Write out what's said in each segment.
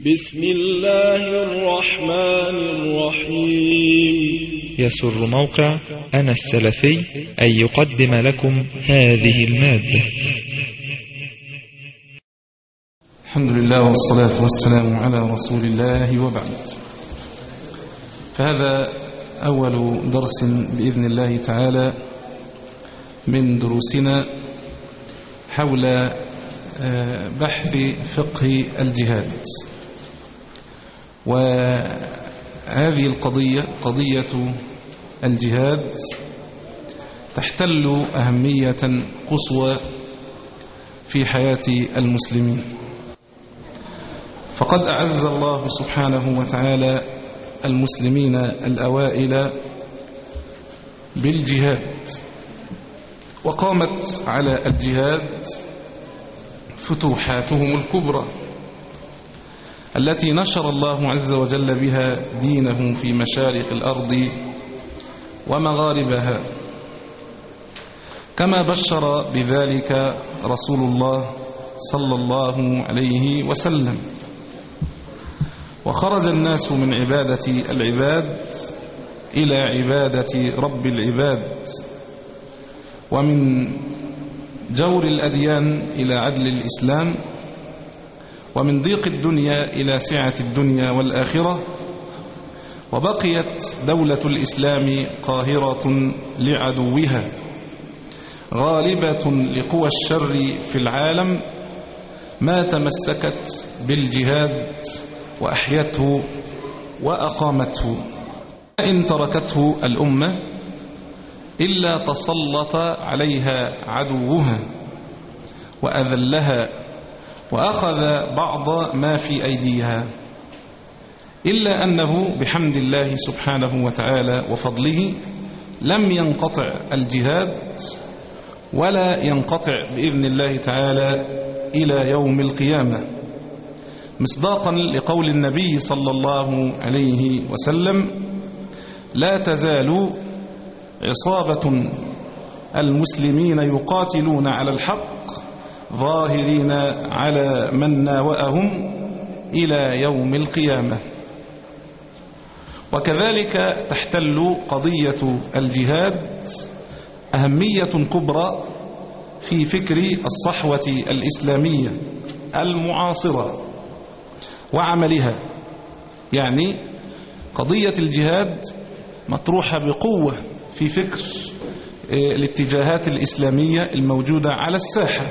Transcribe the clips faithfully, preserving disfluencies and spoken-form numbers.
بسم الله الرحمن الرحيم. يسر موقع أنا السلفي أن يقدم لكم هذه المادة. الحمد لله والصلاة والسلام على رسول الله، وبعد. فهذا أول درس بإذن الله تعالى من دروسنا حول بحث فقه الجهاد. وهذه القضية قضية الجهاد تحتل أهمية قصوى في حياة المسلمين، فقد أعز الله سبحانه وتعالى المسلمين الأوائل بالجهاد، وقامت على الجهاد فتوحاتهم الكبرى التي نشر الله عز وجل بها دينه في مشارق الأرض ومغاربها، كما بشر بذلك رسول الله صلى الله عليه وسلم. وخرج الناس من عبادة العباد إلى عبادة رب العباد، ومن جور الأديان إلى عدل الإسلام، ومن ضيق الدنيا إلى سعة الدنيا والآخرة. وبقيت دولة الإسلام قاهرة لعدوها، غالبة لقوى الشر في العالم، ما تمسكت بالجهاد وأحيته وأقامته. إن تركته الأمة إلا تسلط عليها عدوها وأذلها وأخذ بعض ما في أيديها، إلا أنه بحمد الله سبحانه وتعالى وفضله لم ينقطع الجهاد، ولا ينقطع بإذن الله تعالى إلى يوم القيامة، مصداقا لقول النبي صلى الله عليه وسلم: لا تزال عصابة المسلمين يقاتلون على الحق ظاهرين على من ناوأهم إلى يوم القيامة. وكذلك تحتل قضية الجهاد أهمية كبرى في فكر الصحوة الإسلامية المعاصرة وعملها. يعني قضية الجهاد مطروحة بقوة في فكر الاتجاهات الإسلامية الموجودة على الساحة،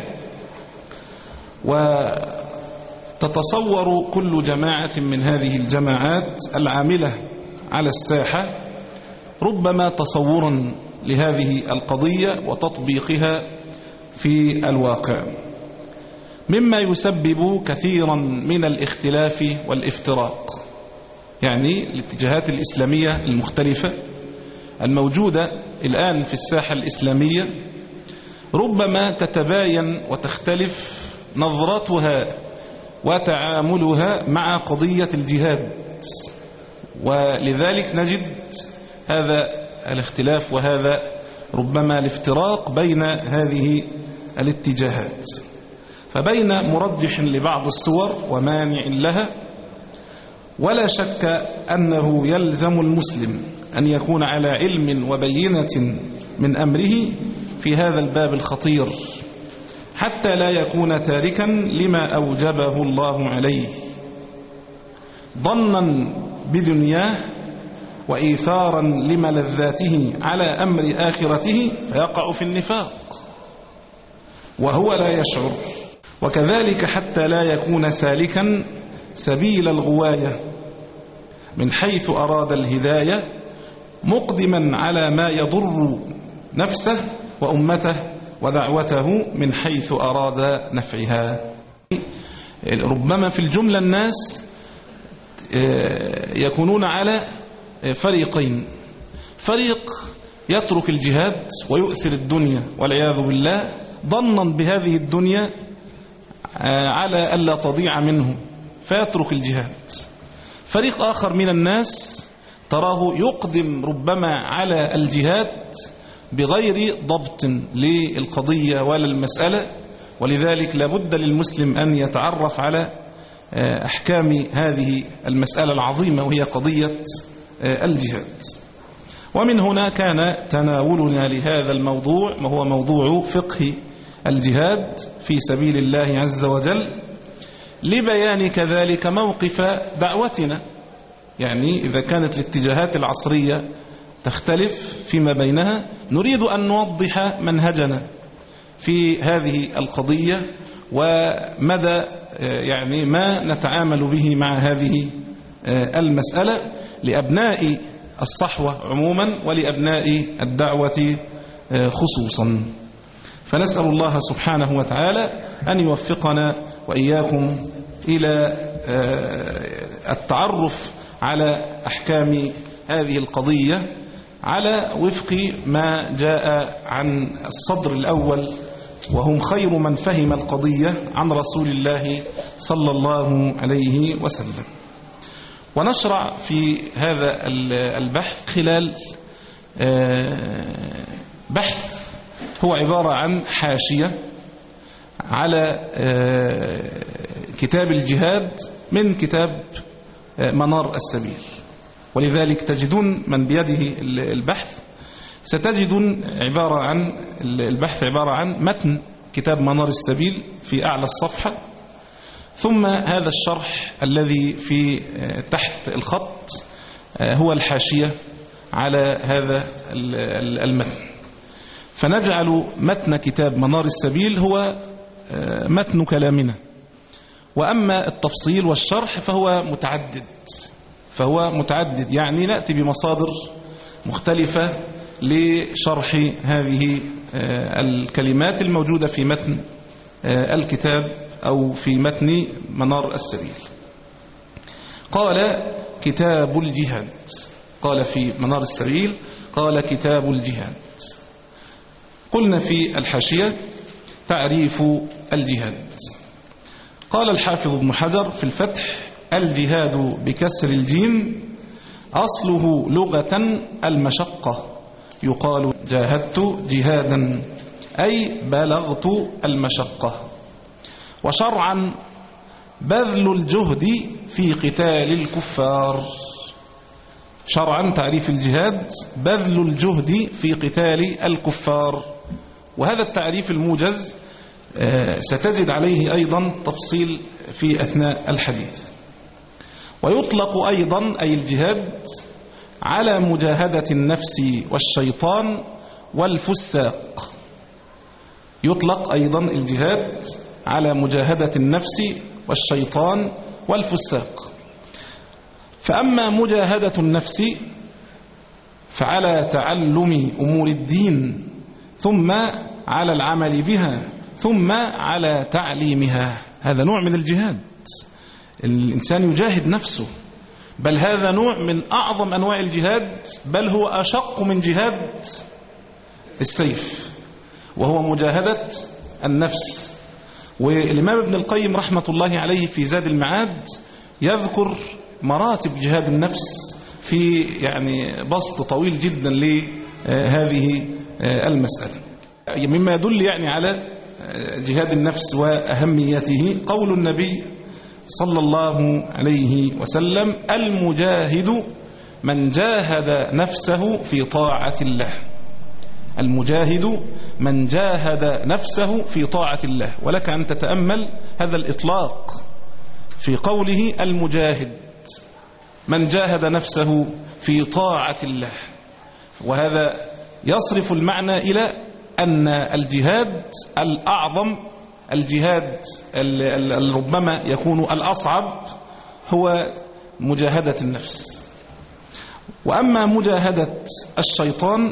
وتتصور كل جماعة من هذه الجماعات العاملة على الساحة ربما تصورا لهذه القضية وتطبيقها في الواقع، مما يسبب كثيرا من الاختلاف والافتراق. يعني الاتجاهات الإسلامية المختلفة الموجودة الآن في الساحة الإسلامية ربما تتباين وتختلف نظرتها وتعاملها مع قضية الجهاد، ولذلك نجد هذا الاختلاف وهذا ربما الافتراق بين هذه الاتجاهات. فبين مرجح لبعض الصور ومانع لها، ولا شك أنه يلزم المسلم أن يكون على علم وبينة من أمره في هذا الباب الخطير، حتى لا يكون تاركا لما أوجبه الله عليه ظنا بدنياه وإيثارا لملذاته على أمر آخرته، فيقع في النفاق وهو لا يشعر. وكذلك حتى لا يكون سالكا سبيل الغواية من حيث أراد الهداية، مقدما على ما يضر نفسه وأمته ودعوته من حيث أراد نفعها. ربما في الجملة الناس يكونون على فريقين: فريق يترك الجهاد ويؤثر الدنيا والعياذ بالله، ظنا بهذه الدنيا على ألا تضيع منه فيترك الجهاد. فريق آخر من الناس تراه يقدم ربما على الجهاد بغير ضبط للقضية ولا المسألة، ولذلك لابد للمسلم أن يتعرف على أحكام هذه المسألة العظيمة وهي قضية الجهاد. ومن هنا كان تناولنا لهذا الموضوع وهو موضوع فقه الجهاد في سبيل الله عز وجل لبيان كذلك موقف دعوتنا. يعني إذا كانت الاتجاهات العصرية تختلف فيما بينها نريد أن نوضح منهجنا في هذه القضية ومدى يعني ما نتعامل به مع هذه المسألة لأبناء الصحوة عموما ولأبناء الدعوة خصوصا. فنسأل الله سبحانه وتعالى أن يوفقنا وإياكم إلى التعرف على أحكام هذه القضية على وفق ما جاء عن الصدر الأول وهم خير من فهم القضية عن رسول الله صلى الله عليه وسلم. ونشرع في هذا البحث خلال بحث هو عبارة عن حاشية على كتاب الجهاد من كتاب منار السبيل. ولذلك تجدون من بيده البحث ستجدون عبارة عن البحث عبارة عن متن كتاب منار السبيل في أعلى الصفحة، ثم هذا الشرح الذي في تحت الخط هو الحاشية على هذا المتن. فنجعل متن كتاب منار السبيل هو متن كلامنا، وأما التفصيل والشرح فهو متعدد فهو متعدد يعني نأتي بمصادر مختلفة لشرح هذه الكلمات الموجودة في متن الكتاب أو في متن منار السبيل. قال كتاب الجهاد، قال في منار السبيل قال كتاب الجهاد. قلنا في الحاشية تعريف الجهاد. قال الحافظ ابن حجر في الفتح: الجهاد بكسر الجيم أصله لغة المشقة، يقال جاهدت جهادا أي بلغت المشقة. وشرعا بذل الجهد في قتال الكفار. شرعا تعريف الجهاد بذل الجهد في قتال الكفار، وهذا التعريف الموجز ستجد عليه أيضا تفصيل في أثناء الحديث. ويطلق أيضا أي الجهاد على مجاهدة النفس والشيطان والفساق. يطلق أيضا الجهاد على مجاهدة النفس والشيطان والفساق. فأما مجاهدة النفس فعلى تعلم أمور الدين، ثم على العمل بها، ثم على تعليمها. هذا نوع من الجهاد، الإنسان يجاهد نفسه، بل هذا نوع من أعظم أنواع الجهاد، بل هو أشق من جهاد السيف، وهو مجاهدة النفس. والإمام ابن القيم رحمة الله عليه في زاد المعاد يذكر مراتب جهاد النفس في يعني بسط طويل جدا لهذه المسألة. مما يدل يعني على جهاد النفس وأهميته قول النبي صلى الله عليه وسلم: المجاهد من جاهد نفسه في طاعة الله. المجاهد من جاهد نفسه في طاعة الله. ولك أن تتأمل هذا الإطلاق في قوله المجاهد من جاهد نفسه في طاعة الله، وهذا يصرف المعنى إلى أن الجهاد الأعظم، الجهاد ربما يكون الأصعب، هو مجاهدة النفس. وأما مجاهدة الشيطان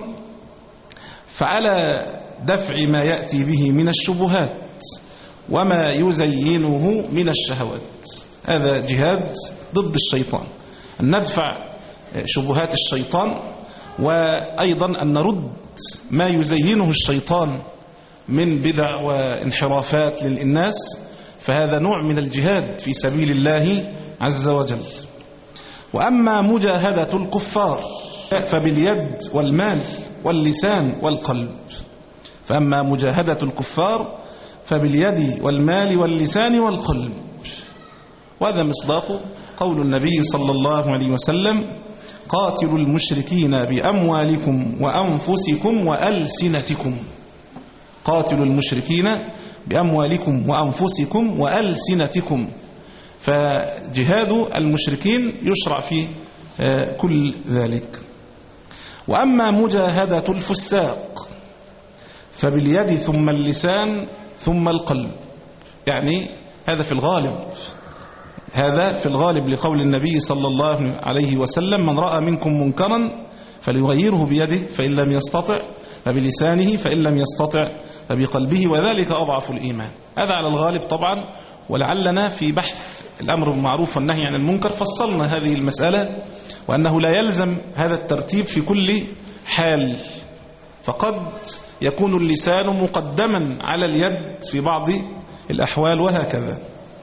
فعلى دفع ما يأتي به من الشبهات وما يزينه من الشهوات. هذا جهاد ضد الشيطان، أن ندفع شبهات الشيطان، وأيضا أن نرد ما يزينه الشيطان من بدع وانحرافات للناس. فهذا نوع من الجهاد في سبيل الله عز وجل. وأما مجاهدة الكفار فباليد والمال واللسان والقلب. فأما مجاهدة الكفار فباليد والمال واللسان والقلب. وهذا مصداق قول النبي صلى الله عليه وسلم: قاتلوا المشركين بأموالكم وأنفسكم وألسنتكم. قاتلوا المشركين بأموالكم وأنفسكم وألسنتكم. فجهاد المشركين يشرع في كل ذلك. وأما مجاهدة الفساق فباليد ثم اللسان ثم القلب، يعني هذا في الغالب، هذا في الغالب لقول النبي صلى الله عليه وسلم: من رأى منكم منكرا فليغيره بيده فإن لم يستطع فبلسانه فإن لم يستطع فبقلبه وذلك أضعف الإيمان. هذا على الغالب طبعا، ولعلنا في بحث الأمر بالمعروف والنهي عن المنكر فصلنا هذه المسألة، وأنه لا يلزم هذا الترتيب في كل حال، فقد يكون اللسان مقدما على اليد في بعض الأحوال وهكذا.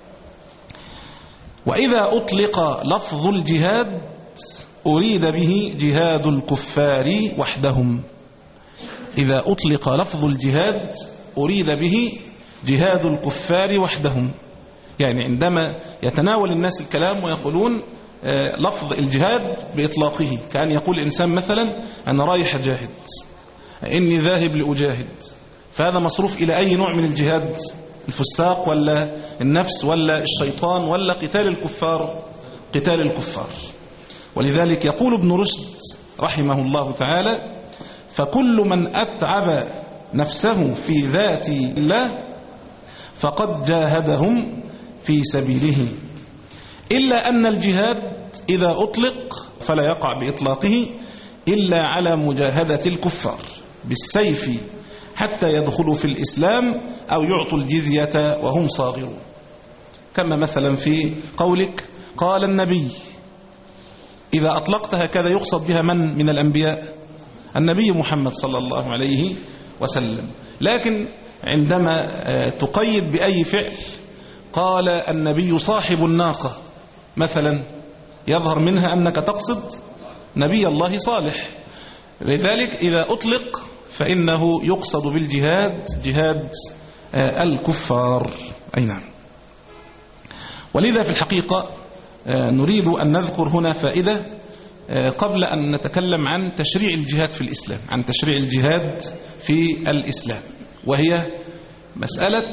وإذا أطلق لفظ الجهاد أريد به جهاد الكفار وحدهم. إذا أطلق لفظ الجهاد أريد به جهاد الكفار وحدهم، يعني عندما يتناول الناس الكلام ويقولون لفظ الجهاد بإطلاقه، كأن يقول إنسان مثلا: أنا رايح أجاهد، إني ذاهب لأجاهد، فهذا مصروف إلى أي نوع من الجهاد؟ الفساق ولا النفس ولا الشيطان ولا قتال الكفار؟ قتال الكفار. ولذلك يقول ابن رشد رحمه الله تعالى: فكل من أتعب نفسه في ذات الله فقد جاهدهم في سبيله، إلا أن الجهاد إذا أطلق فلا يقع بإطلاقه إلا على مجاهدة الكفار بالسيف حتى يدخلوا في الإسلام أو يعطوا الجزية وهم صاغرون، كما مثلا في قولك قال النبي، إذا أطلقت هكذا يقصد بها من من الأنبياء؟ النبي محمد صلى الله عليه وسلم. لكن عندما تقيد بأي فعل، قال النبي صاحب الناقة مثلا، يظهر منها أنك تقصد نبي الله صالح. لذلك إذا أطلق فإنه يقصد بالجهاد جهاد الكفار. أي نعم. ولذا في الحقيقة نريد أن نذكر هنا فائدة قبل أن نتكلم عن تشريع الجهاد في الإسلام، عن تشريع الجهاد في الإسلام، وهي مسألة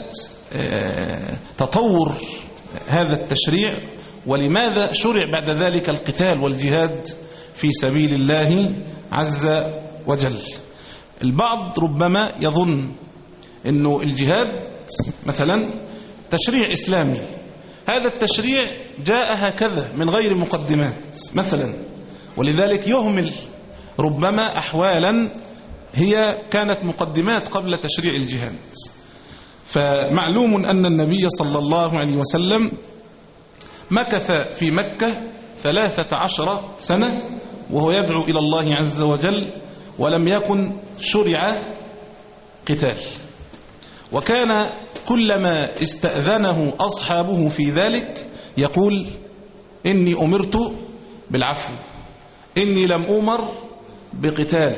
تطور هذا التشريع، ولماذا شرع بعد ذلك القتال والجهاد في سبيل الله عز وجل. البعض ربما يظن أنه الجهاد مثلا تشريع إسلامي، هذا التشريع جاء هكذا من غير مقدمات مثلا، ولذلك يهمل ربما أحوالا هي كانت مقدمات قبل تشريع الجهاد. فمعلوم أن النبي صلى الله عليه وسلم مكث في مكة ثلاثة عشر سنة وهو يدعو إلى الله عز وجل، ولم يكن شرع قتال، وكان كلما استأذنه أصحابه في ذلك يقول: إني أمرت بالعفو، إني لم أمر بقتال.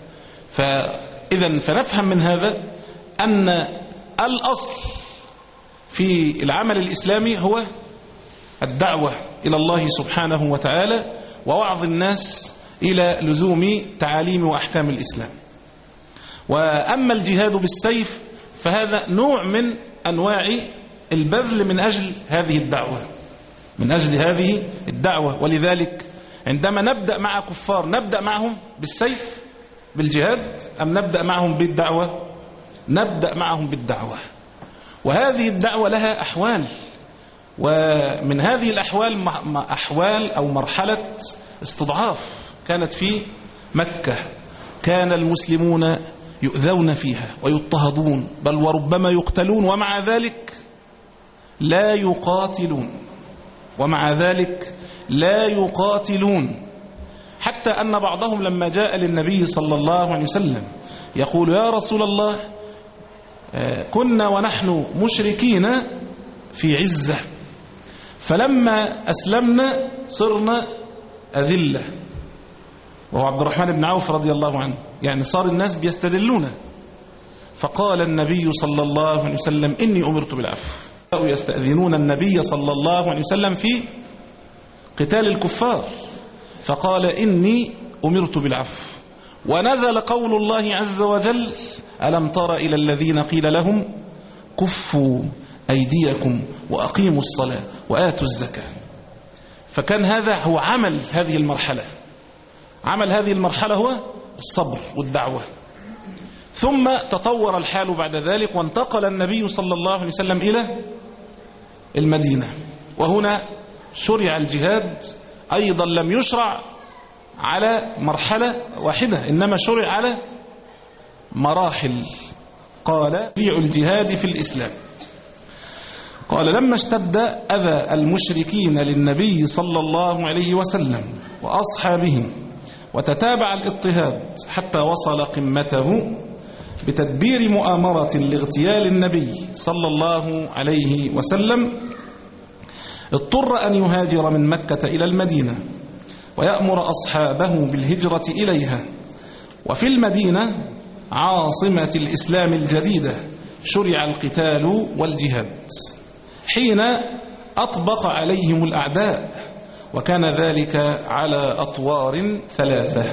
فإذا فنفهم من هذا أن الأصل في العمل الإسلامي هو الدعوة إلى الله سبحانه وتعالى، ووعظ الناس إلى لزوم تعاليم وأحكام الإسلام. وأما الجهاد بالسيف فهذا نوع من أنواع البذل من أجل هذه الدعوة، من أجل هذه الدعوة. ولذلك عندما نبدأ مع كفار نبدأ معهم بالسيف بالجهاد أم نبدأ معهم بالدعوة؟ نبدأ معهم بالدعوة. وهذه الدعوة لها أحوال، ومن هذه الأحوال أحوال أو مرحلة استضعاف كانت في مكة، كان المسلمون يؤذون فيها ويضطهدون بل وربما يقتلون، ومع ذلك لا يقاتلون، ومع ذلك لا يقاتلون، حتى أن بعضهم لما جاء للنبي صلى الله عليه وسلم يقول: يا رسول الله، كنا ونحن مشركين في عزة، فلما أسلمنا صرنا أذلة. وهو عبد الرحمن بن عوف رضي الله عنه، يعني صار الناس بيستذلون. فقال النبي صلى الله عليه وسلم: إني أمرت بالعفو، يستأذنون النبي صلى الله عليه وسلم في قتال الكفار، فقال إني أمرت بالعفو. ونزل قول الله عز وجل: ألم تر إلى الذين قيل لهم كفوا أيديكم وأقيموا الصلاة وآتوا الزكاة. فكان هذا هو عمل هذه المرحلة. عمل هذه المرحلة هو الصبر والدعوة. ثم تطور الحال بعد ذلك، وانتقل النبي صلى الله عليه وسلم إلى المدينة، وهنا شرع الجهاد. أيضا لم يشرع على مرحلة واحدة، إنما شرع على مراحل. قال: شرع الجهاد في الإسلام. قال: لما اشتد أذى المشركين للنبي صلى الله عليه وسلم وأصحابه، وتتابع الاضطهاد حتى وصل قمته بتدبير مؤامرة لاغتيال النبي صلى الله عليه وسلم، اضطر أن يهاجر من مكة إلى المدينة ويأمر أصحابه بالهجرة إليها. وفي المدينة عاصمة الإسلام الجديدة شرع القتال والجهاد حين أطبق عليهم الأعداء، وكان ذلك على أطوار ثلاثة.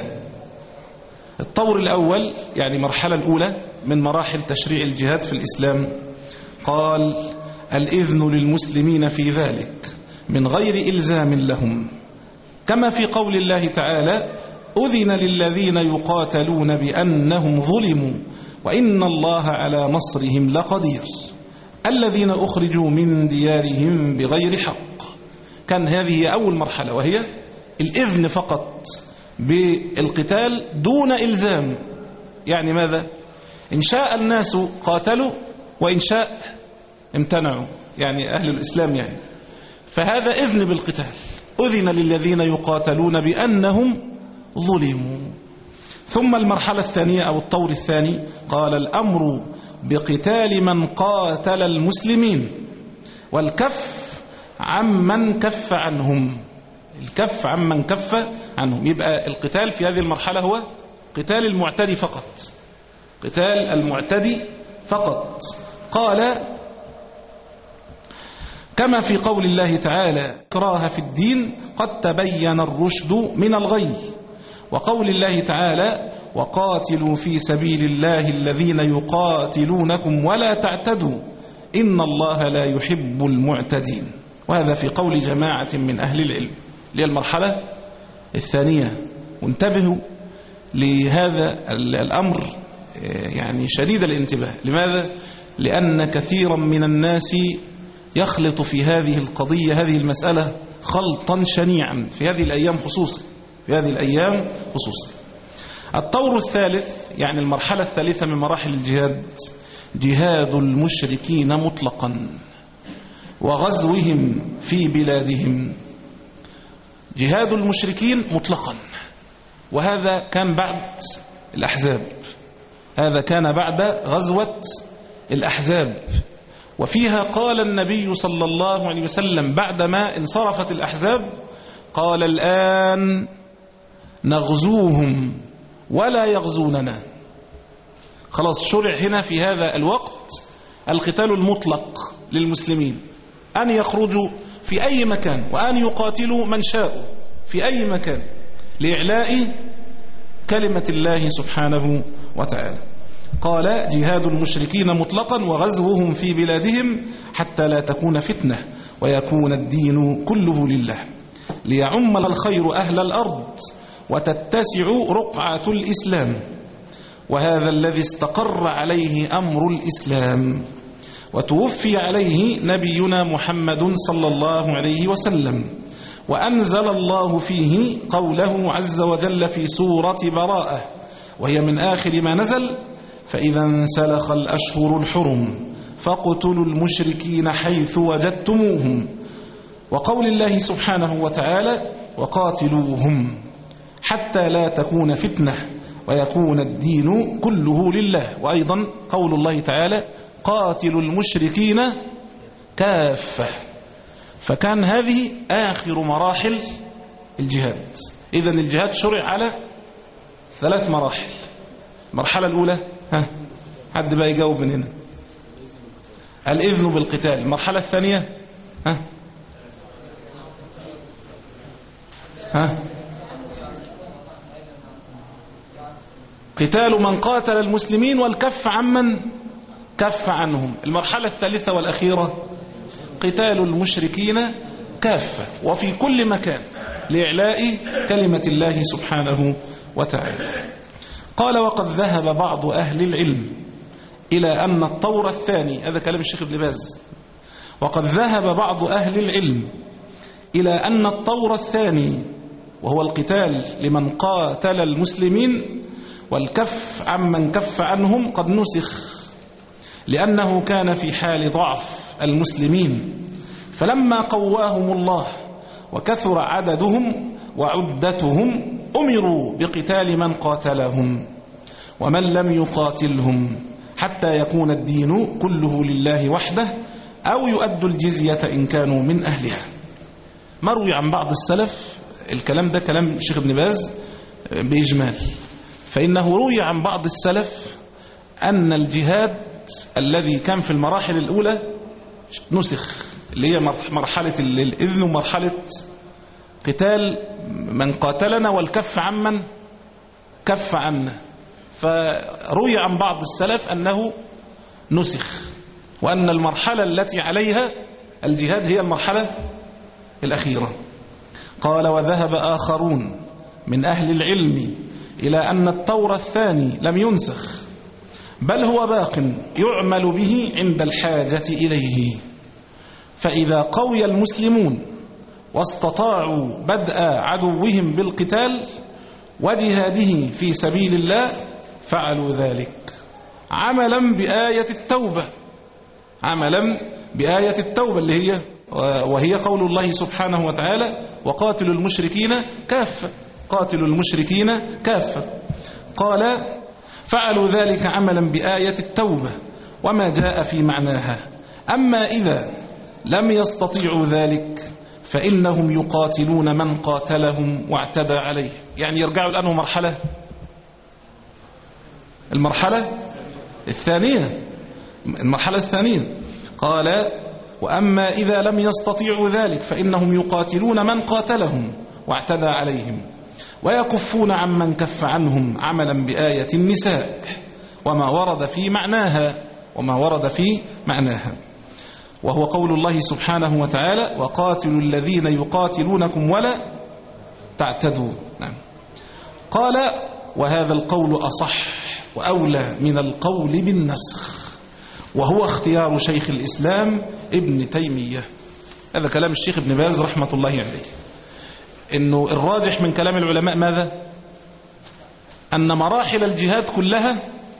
الطور الأول يعني مرحلة الأولى من مراحل تشريع الجهاد في الإسلام، قال: الإذن للمسلمين في ذلك من غير إلزام لهم، كما في قول الله تعالى: أذن للذين يقاتلون بأنهم ظلموا وإن الله على نصرهم لقدير، الذين أخرجوا من ديارهم بغير حق. كان هذه أول مرحلة، وهي الإذن فقط بالقتال دون إلزام. يعني ماذا؟ إن شاء الناس قاتلوا وإن شاء امتنعوا، يعني أهل الإسلام يعني. فهذا إذن بالقتال، أذن للذين يقاتلون بأنهم ظلموا. ثم المرحلة الثانية أو الطور الثاني، قال: الأمر بقتال من قاتل المسلمين والكف عمن كف عنهم. الكف عمن كف عنهم، يبقى القتال في هذه المرحلة هو قتال المعتدي فقط، قتال المعتدي فقط. قال: كما في قول الله تعالى: إكراه في الدين قد تبين الرشد من الغي، وقول الله تعالى: وقاتلوا في سبيل الله الذين يقاتلونكم ولا تعتدوا إن الله لا يحب المعتدين. وهذا في قول جماعة من أهل العلم، للمرحلة الثانية. وانتبهوا لهذا الأمر يعني شديد الانتباه. لماذا؟ لأن كثيرا من الناس يخلط في هذه القضية هذه المسألة خلطا شنيعا في هذه الأيام خصوصا في هذه الأيام خصوصا. الطور الثالث يعني المرحلة الثالثة من مراحل الجهاد، جهاد المشركين مطلقا وغزوهم في بلادهم. جهاد المشركين مطلقا، وهذا كان بعد الأحزاب، هذا كان بعد غزوة الأحزاب. وفيها قال النبي صلى الله عليه وسلم بعدما انصرفت الأحزاب، قال: الآن نغزوهم ولا يغزوننا. خلاص شرع هنا في هذا الوقت القتال المطلق للمسلمين، أن يخرجوا في أي مكان وأن يقاتلوا من شاءوا في أي مكان لإعلاء كلمة الله سبحانه وتعالى. قال: جهاد المشركين مطلقا وغزوهم في بلادهم حتى لا تكون فتنة ويكون الدين كله لله، ليعم الخير أهل الأرض وتتسع رقعة الإسلام. وهذا الذي استقر عليه أمر الإسلام وتوفي عليه نبينا محمد صلى الله عليه وسلم. وأنزل الله فيه قوله عز وجل في سورة براءة، وهي من آخر ما نزل: فإذا انسلخ الأشهر الحرم فاقتلوا المشركين حيث وجدتموهم. وقول الله سبحانه وتعالى: وقاتلوهم حتى لا تكون فتنة ويكون الدين كله لله. وأيضا قول الله تعالى: قاتلوا المشركين كافة. فكان هذه آخر مراحل الجهاد. إذن الجهاد شرع على ثلاث مراحل. المرحلة الأولى، ها حد بقى يجاوب من هنا؟ الإذن بالقتال. المرحلة الثانية ها ها قتال من قاتل المسلمين والكف عمن كف عنهم. المرحلة الثالثة والأخيرة قتال المشركين كافة وفي كل مكان لإعلاء كلمة الله سبحانه وتعالى. قال وقد ذهب بعض أهل العلم إلى أن الطور الثاني، هذا كلام الشيخ ابن باز، وقد ذهب بعض أهل العلم إلى أن الطور الثاني وهو القتال لمن قاتل المسلمين والكف عمن كف عنهم قد نسخ، لأنه كان في حال ضعف المسلمين، فلما قواهم الله وكثر عددهم وعدتهم أمروا بقتال من قاتلهم ومن لم يقاتلهم حتى يكون الدين كله لله وحده أو يؤدوا الجزية إن كانوا من أهلها. مروي عن بعض السلف، الكلام ده كلام الشيخ ابن باز بإجمال، فإنه روي عن بعض السلف أن الجهاد الذي كان في المراحل الأولى نسخ، اللي هي مرحلة الإذن ومرحلة قتال من قاتلنا والكف عمن كف عنا، فروي عن بعض السلف أنه نسخ، وأن المرحلة التي عليها الجهاد هي المرحلة الأخيرة. قال وذهب آخرون من أهل العلم إلى أن الطور الثاني لم ينسخ، بل هو باق يعمل به عند الحاجة إليه، فإذا قوي المسلمون واستطاعوا بدء عدوهم بالقتال وجهاده في سبيل الله فعلوا ذلك عملا بآية التوبة، عملا بآية التوبة اللي هي وهي قول الله سبحانه وتعالى وقاتلوا المشركين كافة، قاتلوا المشركين كافة. قال فعلوا ذلك عملا بآية التوبة وما جاء في معناها. أما إذا لم يستطيعوا ذلك فإنهم يقاتلون من قاتلهم واعتدى عليه. يعني يرجعوا الآن مرحلة المرحلة الثانية المرحلة الثانية قال وأما إذا لم يستطيعوا ذلك فإنهم يقاتلون من قاتلهم واعتدى عليهم ويكفون عمن كف عنهم عملا بآية النساء وما ورد في معناها وما ورد في معناها وهو قول الله سبحانه وتعالى وقاتلوا الذين يقاتلونكم ولا تعتدوا. نعم. قال وهذا القول أصح وأولى من القول بالنسخ، وهو اختيار شيخ الإسلام ابن تيمية. هذا كلام الشيخ ابن باز رحمة الله عليه، إنه الراجح من كلام العلماء ماذا؟ أن مراحل الجهاد كلها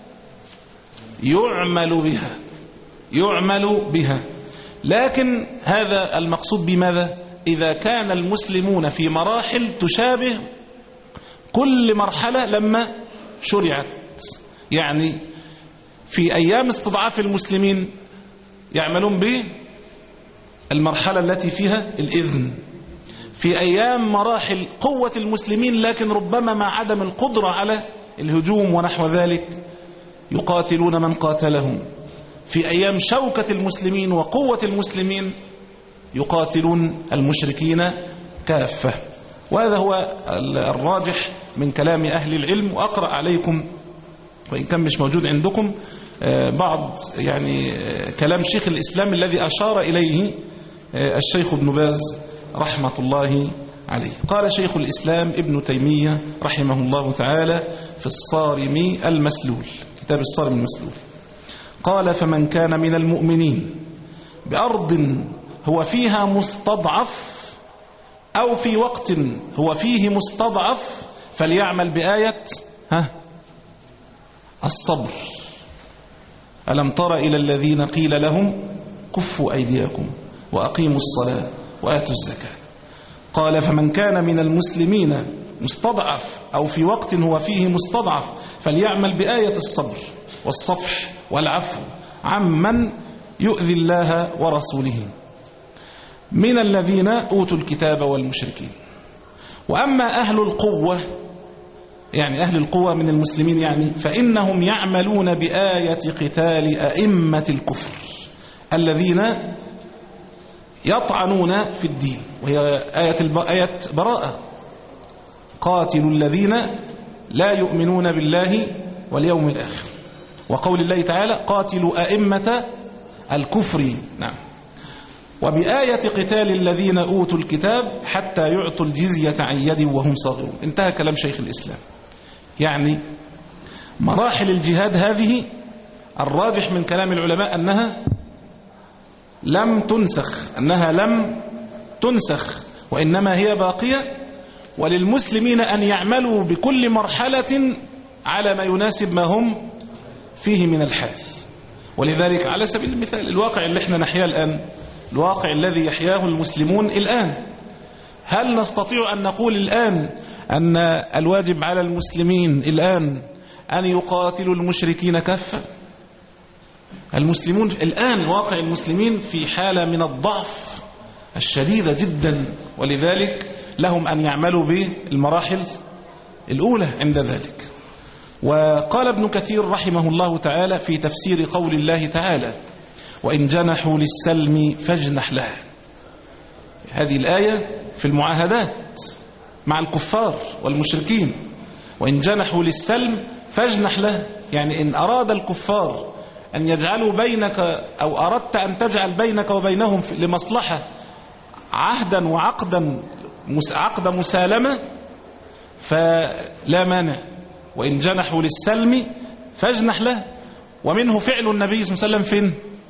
يعمل بها يعمل بها لكن هذا المقصود بماذا؟ إذا كان المسلمون في مراحل تشابه كل مرحلة لما شرعت، يعني في أيام استضعاف المسلمين يعملون بالمرحلة التي فيها الإذن، في أيام مراحل قوة المسلمين لكن ربما مع عدم القدرة على الهجوم ونحو ذلك يقاتلون من قاتلهم، في أيام شوكة المسلمين وقوة المسلمين يقاتلون المشركين كافة. وهذا هو الراجح من كلام أهل العلم. وأقرأ عليكم وإن كان مش موجود عندكم بعض يعني كلام شيخ الإسلام الذي أشار إليه الشيخ ابن باز رحمة الله عليه. قال شيخ الإسلام ابن تيمية رحمه الله تعالى في الصارم المسلول، كتاب الصارم المسلول، قال فمن كان من المؤمنين بأرض هو فيها مستضعف أو في وقت هو فيه مستضعف فليعمل بآية ها الصبر. ألم تر إلى الذين قيل لهم كفوا أيديكم وأقيموا الصلاة وآتوا الزكاة. قال فمن كان من المسلمين مستضعف أو في وقت هو فيه مستضعف فليعمل بآية الصبر والصفح والعفو عمن يؤذي الله ورسوله من الذين أوتوا الكتاب والمشركين. وأما أهل القوة، يعني أهل القوة من المسلمين، يعني فإنهم يعملون بآية قتال أئمة الكفر الذين يطعنون في الدين، وهي آية, الب... آية براءة. قاتلوا الذين لا يؤمنون بالله واليوم الآخر، وقول الله تعالى قاتلوا أئمة الكفر. نعم. وبآية قتال الذين أوتوا الكتاب حتى يعطوا الجزية عن يد وهم صاغرون. انتهى كلام شيخ الإسلام. يعني مراحل الجهاد هذه الراجح من كلام العلماء أنها لم تنسخ، أنها لم تنسخ وإنما هي باقية، وللمسلمين أن يعملوا بكل مرحلة على ما يناسب ما هم فيه من الحال. ولذلك على سبيل المثال الواقع اللي احنا نحياه الآن، الواقع الذي يحياه المسلمون الآن، هل نستطيع أن نقول الآن أن الواجب على المسلمين الآن أن يقاتلوا المشركين كافة؟ المسلمون الآن، واقع المسلمين في حالة من الضعف الشديدة جدا، ولذلك لهم أن يعملوا بالمراحل الأولى عند ذلك. وقال ابن كثير رحمه الله تعالى في تفسير قول الله تعالى وإن جنحوا للسلم فاجنح له، هذه الآية في المعاهدات مع الكفار والمشركين، وإن جنحوا للسلم فاجنح له، يعني إن أراد الكفار أن يجعلوا بينك أو أردت أن تجعل بينك وبينهم لمصلحة عهدا وعقدا عقد مسالمة فلا مانع، وإن جنحوا للسلم فاجنح له. ومنه فعل النبي صلى الله عليه وسلم فين؟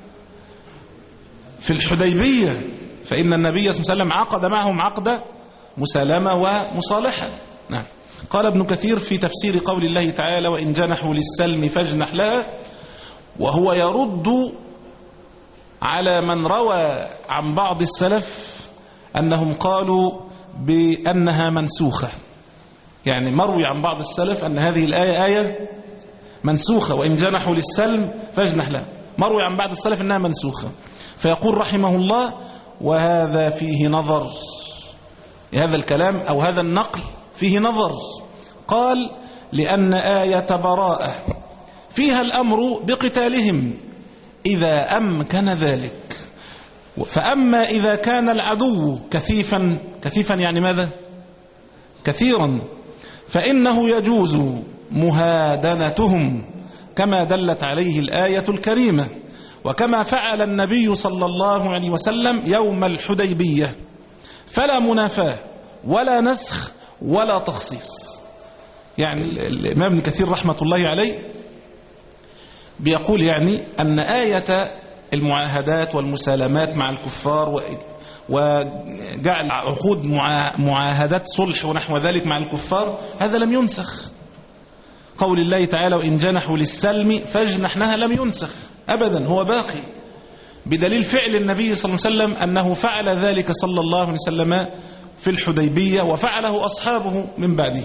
في الحديبية، فإن النبي صلى الله عليه وسلم عقد معهم عقد مسالمة ومصالحة. نعم. قال ابن كثير في تفسير قول الله تعالى وإن جنحوا للسلم فاجنح لها، وهو يرد على من روى عن بعض السلف أنهم قالوا بأنها منسوخة، يعني مروي عن بعض السلف أن هذه الآية آية منسوخة، وإن جنحوا للسلم فاجنح لها، مروي عن بعض السلف أنها منسوخة. فيقول رحمه الله وهذا فيه نظر، هذا الكلام أو هذا النقل فيه نظر. قال لأن آية براءة فيها الأمر بقتالهم إذا أمكن ذلك، فأما إذا كان العدو كثيفا، كثيفا يعني ماذا؟ كثيرا، فإنه يجوز مهادنتهم كما دلت عليه الآية الكريمة، وكما فعل النبي صلى الله عليه وسلم يوم الحديبية، فلا منافاة ولا نسخ ولا تخصيص. يعني الإمام ابن كثير رحمة الله عليه بيقول يعني أن آية المعاهدات والمسالمات مع الكفار وجعل عقود معاهدات صلح ونحو ذلك مع الكفار هذا لم ينسخ. قول الله تعالى وإن جنحوا للسلم فاجنح لها لم ينسخ أبدا، هو باقي، بدليل فعل النبي صلى الله عليه وسلم أنه فعل ذلك صلى الله عليه وسلم في الحديبية وفعله أصحابه من بعده.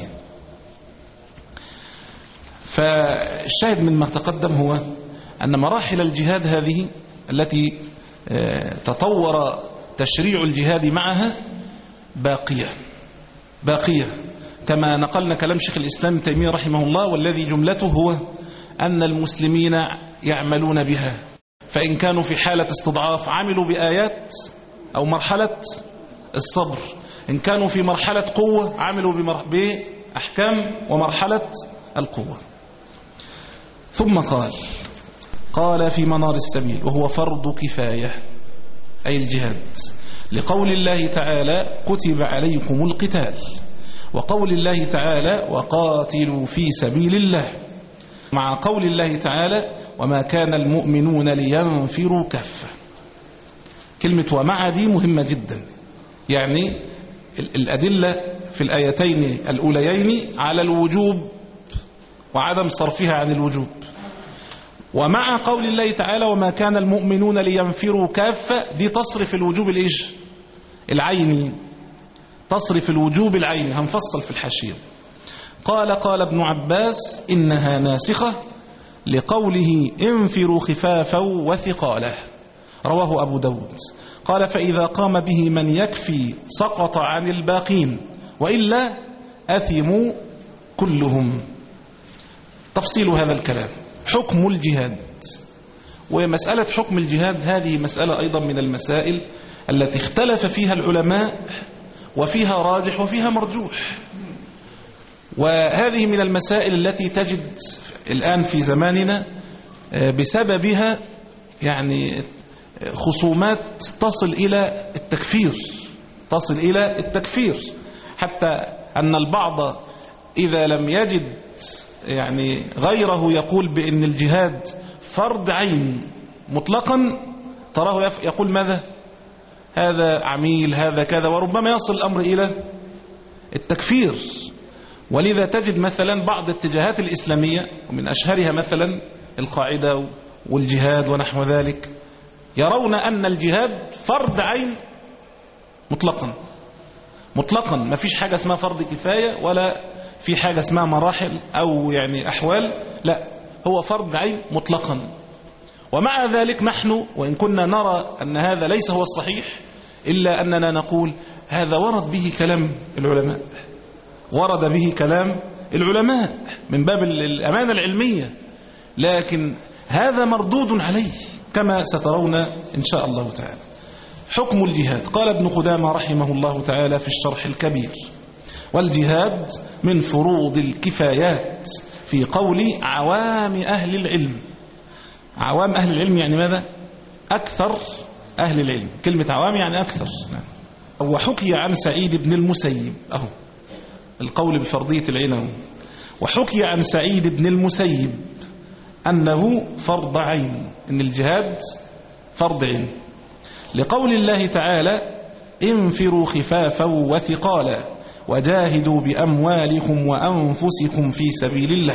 فالشاهد من ما تقدم هو أن مراحل الجهاد هذه التي تطور تشريع الجهاد معها باقية باقية كما نقلنا كلام شيخ الإسلام ابن تيمية رحمه الله، والذي جملته هو أن المسلمين يعملون بها، فإن كانوا في حالة استضعاف عملوا بآيات أو مرحلة الصبر، إن كانوا في مرحلة قوة عملوا بأحكام ومرحلة القوة. ثم قال قال في منار السبيل وهو فرض كفاية أي الجهاد، لقول الله تعالى كتب عليكم القتال، وقول الله تعالى وقاتلوا في سبيل الله، مع قول الله تعالى وما كان المؤمنون لينفروا كافة. كلمة ومع دي مهمة جدا، يعني الأدلة في الآيتين الأوليين على الوجوب وعدم صرفها عن الوجوب، ومع قول الله تعالى وما كان المؤمنون لينفروا كافة دي تصرف الوجوب الإيش العيني، تصرف الوجوب العيني، هنفصل في الحاشية. قال قال ابن عباس إنها ناسخة لقوله انفروا خفافا وثقالا، رواه أبو داود. قال فإذا قام به من يكفي سقط عن الباقين وإلا أثموا كلهم. تفصيل هذا الكلام: حكم الجهاد ومسألة حكم الجهاد هذه مسألة أيضا من المسائل التي اختلف فيها العلماء، وفيها راجح وفيها مرجوح. وهذه من المسائل التي تجد الآن في زماننا بسببها يعني خصومات تصل إلى التكفير، تصل إلى التكفير، حتى أن البعض إذا لم يجد يعني غيره يقول بأن الجهاد فرض عين مطلقا، تراه يقول ماذا؟ هذا عميل، هذا كذا، وربما يصل الأمر إلى التكفير. ولذا تجد مثلا بعض الاتجاهات الإسلامية، ومن أشهرها مثلا القاعدة والجهاد ونحو ذلك، يرون أن الجهاد فرض عين مطلقا مطلقا، ما فيش حاجة اسمها فرض كفاية، ولا في حاجة اسمها مراحل أو يعني أحوال، لا، هو فرض عين مطلقا. ومع ذلك نحن وإن كنا نرى أن هذا ليس هو الصحيح، إلا أننا نقول هذا ورد به كلام العلماء، ورد به كلام العلماء من باب الأمانة العلمية، لكن هذا مردود عليه كما سترون إن شاء الله تعالى. حكم الجهاد، قال ابن قدامة رحمه الله تعالى في الشرح الكبير: والجهاد من فروض الكفايات في قول عوام أهل العلم. عوام أهل العلم يعني ماذا؟ أكثر أهل العلم، كلمة عوام يعني أكثر. وحكي عن سعيد بن المسيب، أهو القول بفرضية العين. وحكي عن سعيد بن المسيب أنه فرض عين، إن الجهاد فرض عين، لقول الله تعالى: انفروا خفافا وثقالا وجاهدوا بأموالكم وأنفسكم في سبيل الله.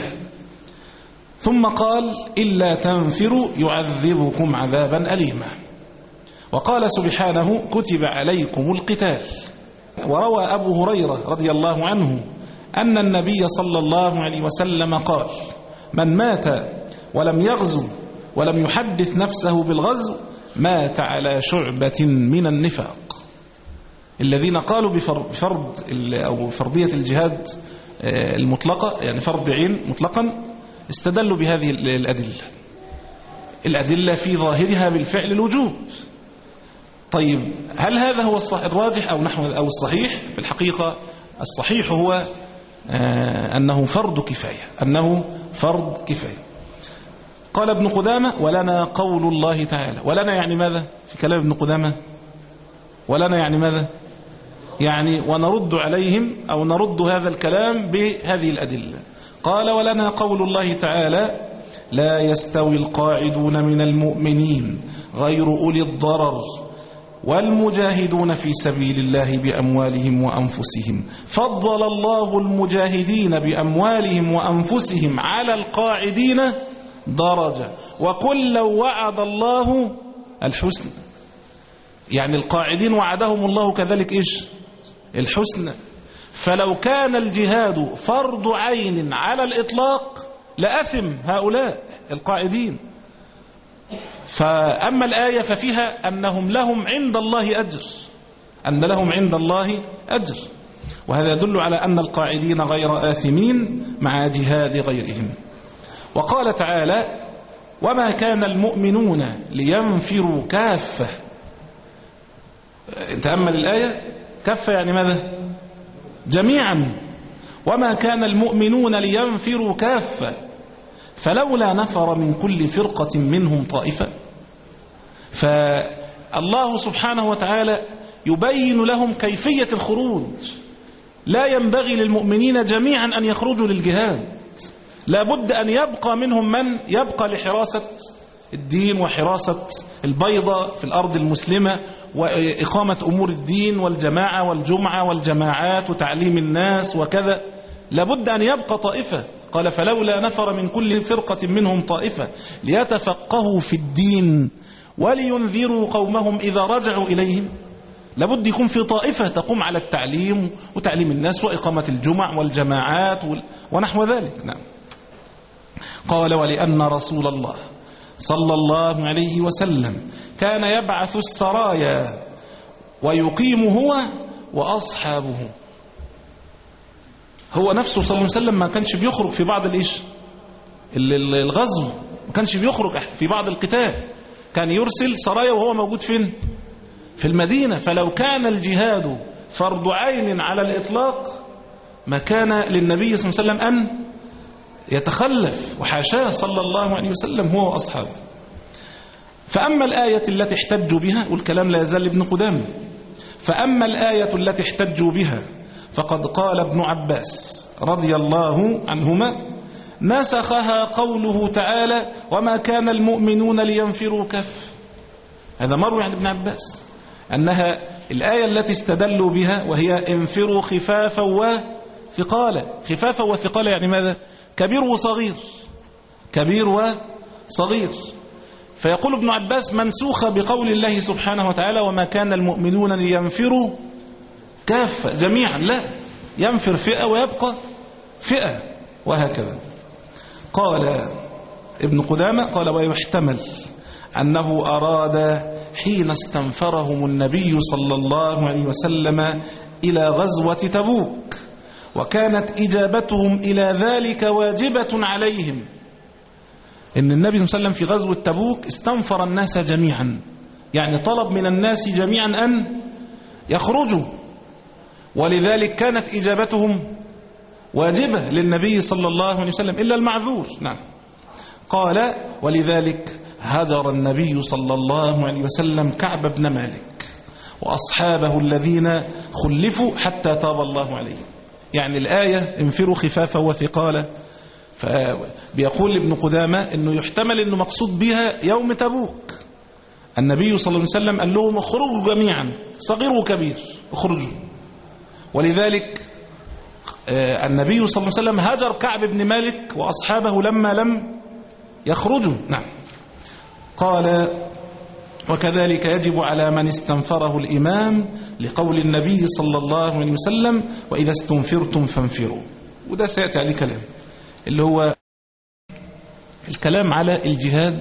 ثم قال: إلا تنفروا يعذبكم عذابا أليما. وقال سبحانه: كتب عليكم القتال. وروى أبو هريرة رضي الله عنه أن النبي صلى الله عليه وسلم قال: من مات ولم يغزو ولم يحدث نفسه بالغزو مات على شعبة من النفاق. الذين قالوا بفرض أو فرضية الجهاد المطلقة، يعني فرض عين مطلقا، استدلوا بهذه الأدلة الأدلة في ظاهرها بالفعل الوجوب. طيب هل هذا هو الراجح أو نحو أو الصحيح؟ في الحقيقة الصحيح هو أنه فرض كفاية، أنه فرض كفاية. قال ابن قدامة: ولنا قول الله تعالى. ولنا يعني ماذا في كلام ابن قدامة؟ ولنا يعني ماذا؟ يعني ونرد عليهم أو نرد هذا الكلام بهذه الأدلة. قال: ولنا قول الله تعالى: لا يستوي القاعدون من المؤمنين غير أولي الضرر والمجاهدون في سبيل الله بأموالهم وأنفسهم فضل الله المجاهدين بأموالهم وأنفسهم على القاعدين درجة وكلا وعد الله الحسنى. يعني القاعدين وعدهم الله كذلك إيش؟ الحسنى. فلو كان الجهاد فرض عين على الإطلاق لأثم هؤلاء القاعدين. فأما الآية ففيها أنهم لهم عند الله أجر، أن لهم عند الله أجر، وهذا يدل على أن القاعدين غير آثمين مع جهاد غيرهم. وقال تعالى: وما كان المؤمنون لينفروا كافة. تأمل الآية، كافة يعني ماذا؟ جميعا. وما كان المؤمنون لينفروا كافة فلولا نفر من كل فرقة منهم طائفة. فالله سبحانه وتعالى يبين لهم كيفية الخروج. لا ينبغي للمؤمنين جميعا أن يخرجوا للجهاد، لا بد أن يبقى منهم من يبقى لحراسة الدين وحراسة البيضة في الأرض المسلمة وإقامة أمور الدين والجماعة والجمعة والجماعات وتعليم الناس وكذا. لا بد أن يبقى طائفة. قال: فلولا نفر من كل فرقة منهم طائفة ليتفقهوا في الدين ولينذروا قومهم إذا رجعوا إليهم. لابد يكون في طائفة تقوم على التعليم وتعليم الناس وإقامة الجمع والجماعات ونحو ذلك. نعم. قال: ولأن رسول الله صلى الله عليه وسلم كان يبعث السرايا ويقيم هو وأصحابه. هو نفسه صلى الله عليه وسلم ما كانش بيخرج في بعض الإيش الغزو، ما كانش بيخرج في بعض القتال، كان يرسل سرايا وهو موجود فين؟ في المدينة. فلو كان الجهاد فرض عين على الإطلاق ما كان للنبي صلى الله عليه وسلم أن يتخلف، وحاشاه صلى الله عليه وسلم هو وأصحابه. فأما الآية التي احتجوا بها، والكلام لا يزال ابن قدامة، فأما الآية التي احتجوا بها فقد قال ابن عباس رضي الله عنهما: نسخها قوله تعالى: وما كان المؤمنون لينفروا كف. هذا مروي عن ابن عباس أنها الآية التي استدلوا بها، وهي انفروا خفافا وثقالا. خفافا وثقالا يعني ماذا؟ كبير وصغير، كبير وصغير. فيقول ابن عباس منسوخة بقول الله سبحانه وتعالى: وما كان المؤمنون لينفروا كافة جميعا، لا، ينفر فئة ويبقى فئة، وهكذا. قال ابن قدامة قال: ويحتمل أنه أراد حين استنفرهم النبي صلى الله عليه وسلم إلى غزوة تبوك، وكانت إجابتهم إلى ذلك واجبة عليهم. إن النبي صلى الله عليه وسلم في غزوة تبوك استنفر الناس جميعا، يعني طلب من الناس جميعا أن يخرجوا، ولذلك كانت إجابتهم واجبة للنبي صلى الله عليه وسلم إلا المعذور. نعم. قال: ولذلك هجر النبي صلى الله عليه وسلم كعب بن مالك وأصحابه الذين خلفوا حتى تاب الله عليهم. يعني الآية انفروا خفافا وثقالا، فبيقول ابن قدامة إنه يحتمل إنه مقصود بها يوم تبوك. النبي صلى الله عليه وسلم قال لهم: اخرجوا جميعا، صغير وكبير، اخرجوا. ولذلك النبي صلى الله عليه وسلم هجر كعب بن مالك وأصحابه لما لم يخرجوا. نعم. قال: وكذلك يجب على من استنفره الإمام لقول النبي صلى الله عليه وسلم: وإذا استنفرتم فانفروا. وده سيأتي عليه كلام، اللي هو الكلام على الجهاد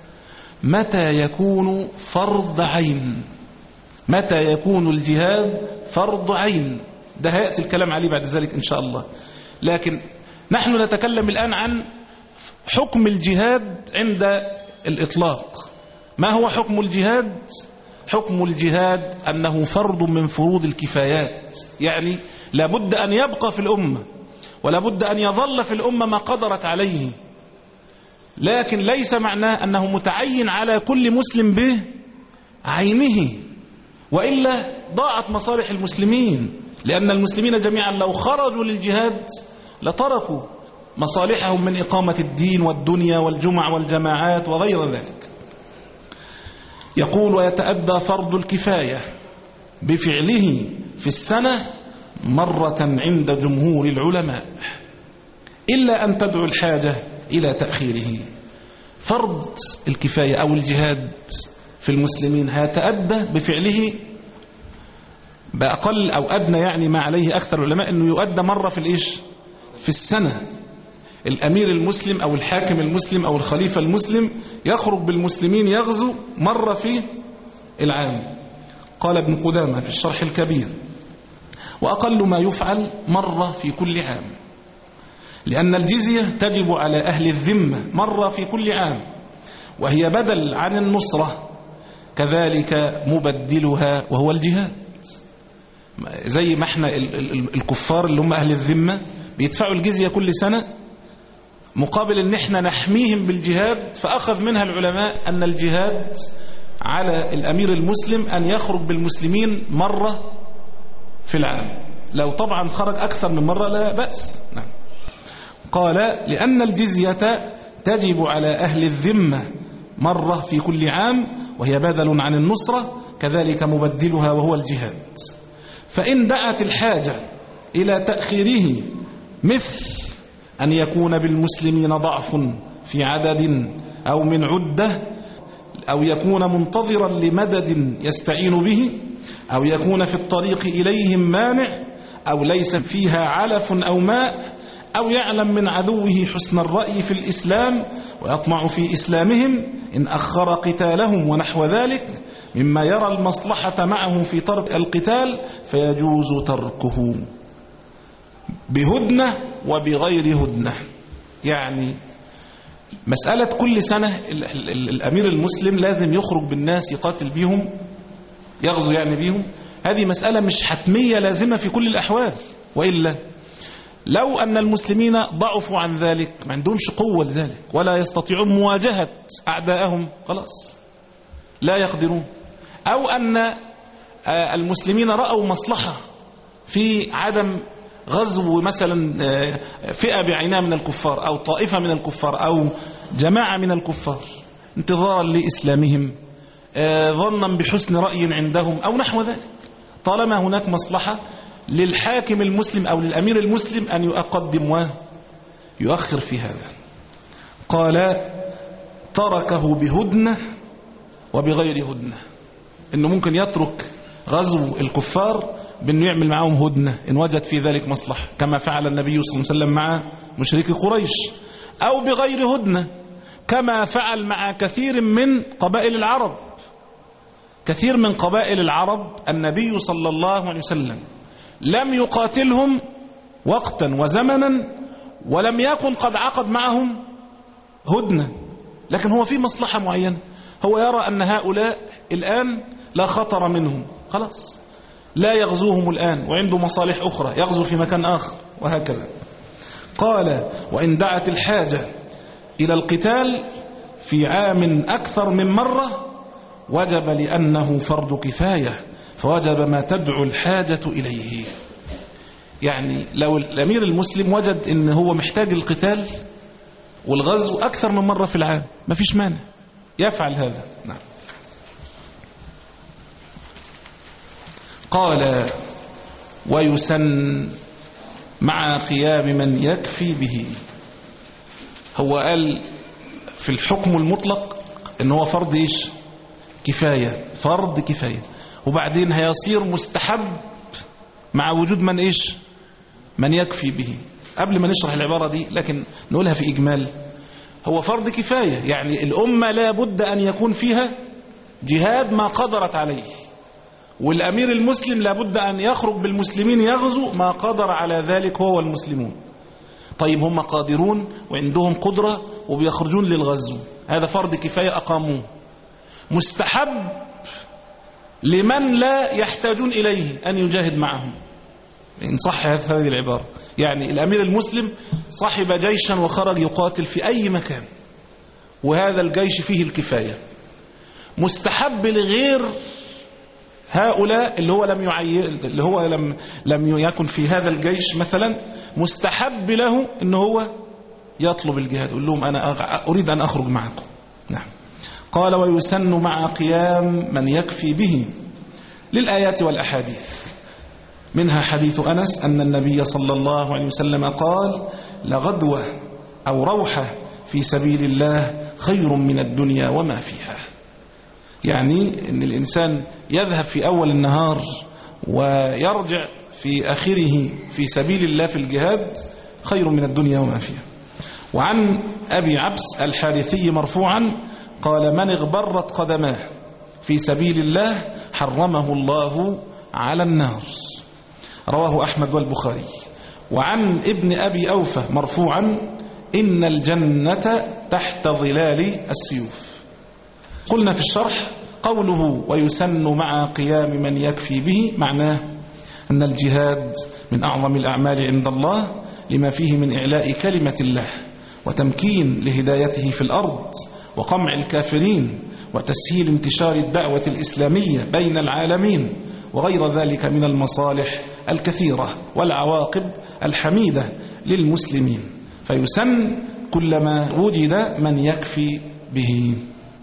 متى يكون فرض عين، متى يكون الجهاد فرض عين. ده هيأتي الكلام عليه بعد ذلك إن شاء الله. لكن نحن نتكلم الآن عن حكم الجهاد عند الإطلاق. ما هو حكم الجهاد؟ حكم الجهاد أنه فرض من فروض الكفايات، يعني لابد أن يبقى في الأمة، ولابد أن يظل في الأمة ما قدرت عليه، لكن ليس معناه أنه متعين على كل مسلم بعينه، وإلا ضاعت مصالح المسلمين. لأن المسلمين جميعا لو خرجوا للجهاد لتركوا مصالحهم من إقامة الدين والدنيا والجمع والجماعات وغير ذلك. يقول: ويتأدى فرض الكفاية بفعله في السنة مرة عند جمهور العلماء، إلا أن تدعو الحاجة إلى تأخيره. فرض الكفاية أو الجهاد في المسلمين هيتأدى بفعله بأقل أو أدنى، يعني ما عليه أكثر العلماء أنه يؤدى مرة في الإيش؟ في السنة. الأمير المسلم أو الحاكم المسلم أو الخليفة المسلم يخرج بالمسلمين يغزو مرة في العام. قال ابن قدامة في الشرح الكبير: وأقل ما يفعل مرة في كل عام، لأن الجزية تجب على أهل الذمة مرة في كل عام، وهي بدل عن النصرة، كذلك مبدلها وهو الجهاد. زي ما احنا الكفار اللي هم أهل الذمة بيدفعوا الجزية كل سنة مقابل ان احنا نحميهم بالجهاد، فأخذ منها العلماء أن الجهاد على الأمير المسلم أن يخرج بالمسلمين مرة في العام. لو طبعا خرج أكثر من مرة لا بأس. نعم. قال: لأن الجزية تجب على أهل الذمة مرة في كل عام، وهي بدل عن النصرة، كذلك مبدلها وهو الجهاد. فإن دعت الحاجة إلى تأخيره، مثل أن يكون بالمسلمين ضعف في عدد أو من عدة، أو يكون منتظرا لمدد يستعين به، أو يكون في الطريق إليهم مانع، أو ليس فيها علف أو ماء، أو يعلم من عدوه حسن الرأي في الإسلام ويطمع في إسلامهم إن أخر قتالهم ونحو ذلك مما يرى المصلحة معه في ترك القتال، فيجوز تركه بهدنة وبغير هدنة. يعني مسألة كل سنة ال ال ال الأمير المسلم لازم يخرج بالناس يقاتل بيهم، يغزو يعني بيهم، هذه مسألة مش حتمية لازمة في كل الأحوال. وإلا لو أن المسلمين ضعفوا عن ذلك، ما عندهمش قوة لذلك ولا يستطيعون مواجهة أعدائهم، خلاص لا يقدرون. أو أن المسلمين رأوا مصلحة في عدم غزو مثلا فئة بعينها من الكفار أو طائفة من الكفار أو جماعة من الكفار انتظارا لإسلامهم، ظنا بحسن رأي عندهم أو نحو ذلك، طالما هناك مصلحة للحاكم المسلم أو للأمير المسلم أن يقدم ويؤخر في هذا. قال تركه بهدنة وبغير هدنة، إنه ممكن يترك غزو الكفار بأنه يعمل معهم هدنة إن وجد في ذلك مصلحة، كما فعل النبي صلى الله عليه وسلم مع مشركي قريش، أو بغير هدنة كما فعل مع كثير من قبائل العرب. كثير من قبائل العرب النبي صلى الله عليه وسلم لم يقاتلهم وقتا وزمنا ولم يكن قد عقد معهم هدنة، لكن هو في مصلحة معينة، هو يرى أن هؤلاء الآن لا خطر منهم، خلاص لا يغزوهم الآن، وعنده مصالح أخرى يغزو في مكان آخر، وهكذا. قال وإن دعت الحاجة إلى القتال في عام أكثر من مرة وجب لأنه فرض كفاية فوجب ما تدعو الحاجة إليه. يعني لو الأمير المسلم وجد إن هو محتاج القتال والغزو أكثر من مرة في العام، ما فيش مانع يفعل هذا. نعم. قال ويسن مع قيام من يكفي به. هو قال في الحكم المطلق إن هو فرض إيش؟ كفاية، فرض كفاية، وبعدين هيصير مستحب مع وجود من إيش؟ من يكفي به. قبل ما نشرح العبارة دي لكن نقولها في إجمال، هو فرض كفاية يعني الأمة لا بد أن يكون فيها جهاد ما قدرت عليه، والأمير المسلم لا بد أن يخرج بالمسلمين يغزو ما قدر على ذلك هو والمسلمون. طيب هم قادرون وعندهم قدرة وبيخرجون للغزو، هذا فرض كفاية أقاموه. مستحب لمن لا يحتاجون إليه أن يجاهد معهم، إن صح هذه العبارة. يعني الأمير المسلم صاحب جيشا وخرج يقاتل في أي مكان، وهذا الجيش فيه الكفاية. مستحب لغير هؤلاء اللي هو لم يعين، اللي هو لم لم يكن في هذا الجيش مثلا، مستحب له إن هو يطلب الجهاد، يقول لهم أنا أريد أن أخرج معكم. نعم. قال ويسن مع قيام من يكفي به للآيات والأحاديث، منها حديث أنس أن النبي صلى الله عليه وسلم قال لغدوة أو روحة في سبيل الله خير من الدنيا وما فيها. يعني أن الإنسان يذهب في أول النهار ويرجع في آخره في سبيل الله في الجهاد خير من الدنيا وما فيها. وعن أبي عبس الحارثي مرفوعا قال من اغبرت قدماه في سبيل الله حرمه الله على النار، رواه أحمد والبخاري. وعن ابن أبي أوفى مرفوعا إن الجنة تحت ظلال السيوف. قلنا في الشرح قوله ويسن مع قيام من يكفي به معناه أن الجهاد من أعظم الأعمال عند الله لما فيه من إعلاء كلمة الله وتمكين لهدايته في الأرض وقمع الكافرين وتسهيل انتشار الدعوة الإسلامية بين العالمين وغير ذلك من المصالح الكثيرة والعواقب الحميدة للمسلمين، فيسن كلما وجد من يكفي به.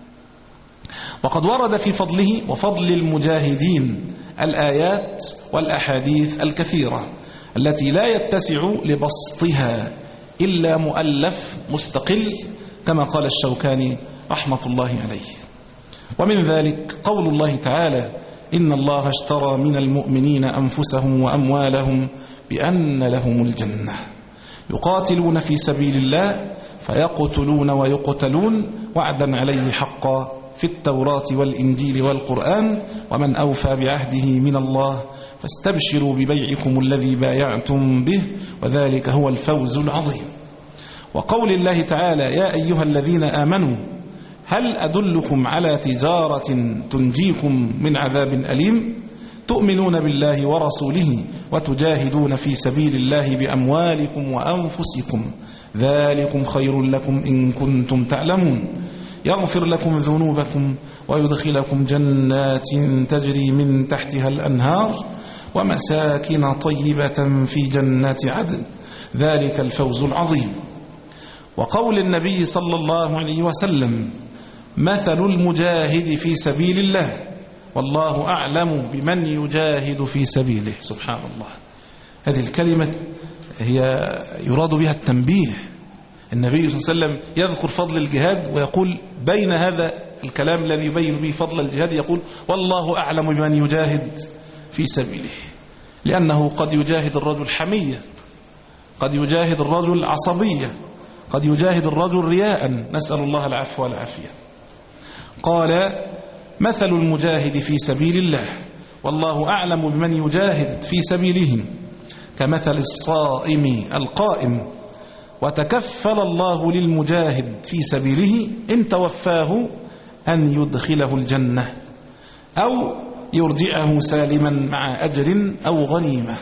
وقد ورد في فضله وفضل المجاهدين الآيات والأحاديث الكثيرة التي لا يتسع لبسطها إلا مؤلف مستقل كما قال الشوكاني رحمة الله عليه. ومن ذلك قول الله تعالى إن الله اشترى من المؤمنين أنفسهم وأموالهم بأن لهم الجنة يقاتلون في سبيل الله فيقتلون ويقتلون وعدا عليه حقا في التوراة والإنجيل والقرآن ومن أوفى بعهده من الله فاستبشروا ببيعكم الذي بايعتم به وذلك هو الفوز العظيم. وقول الله تعالى يا أيها الذين آمنوا هل أدلكم على تجارة تنجيكم من عذاب أليم تؤمنون بالله ورسوله وتجاهدون في سبيل الله بأموالكم وأنفسكم ذلكم خير لكم إن كنتم تعلمون يغفر لكم ذنوبكم ويدخلكم جنات تجري من تحتها الأنهار ومساكن طيبة في جنات عدن ذلك الفوز العظيم. وقول النبي صلى الله عليه وسلم مثل المجاهد في سبيل الله والله أعلم بمن يجاهد في سبيله. سبحان الله. هذه الكلمة هي يراد بها التنبيه. النبي صلى الله عليه وسلم يذكر فضل الجهاد ويقول بين هذا الكلام الذي يبين به فضل الجهاد يقول والله أعلم بمن يجاهد في سبيله، لأنه قد يجاهد الرجل حمية، قد يجاهد الرجل عصبية، قد يجاهد الرجل رياء، نسأل الله العفو والعافية. قال مثل المجاهد في سبيل الله والله أعلم بمن يجاهد في سبيله كمثل الصائم القائم وتكفل الله للمجاهد في سبيله إن توفاه أن يدخله الجنة أو يرجعه سالما مع أجر أو غنيمة.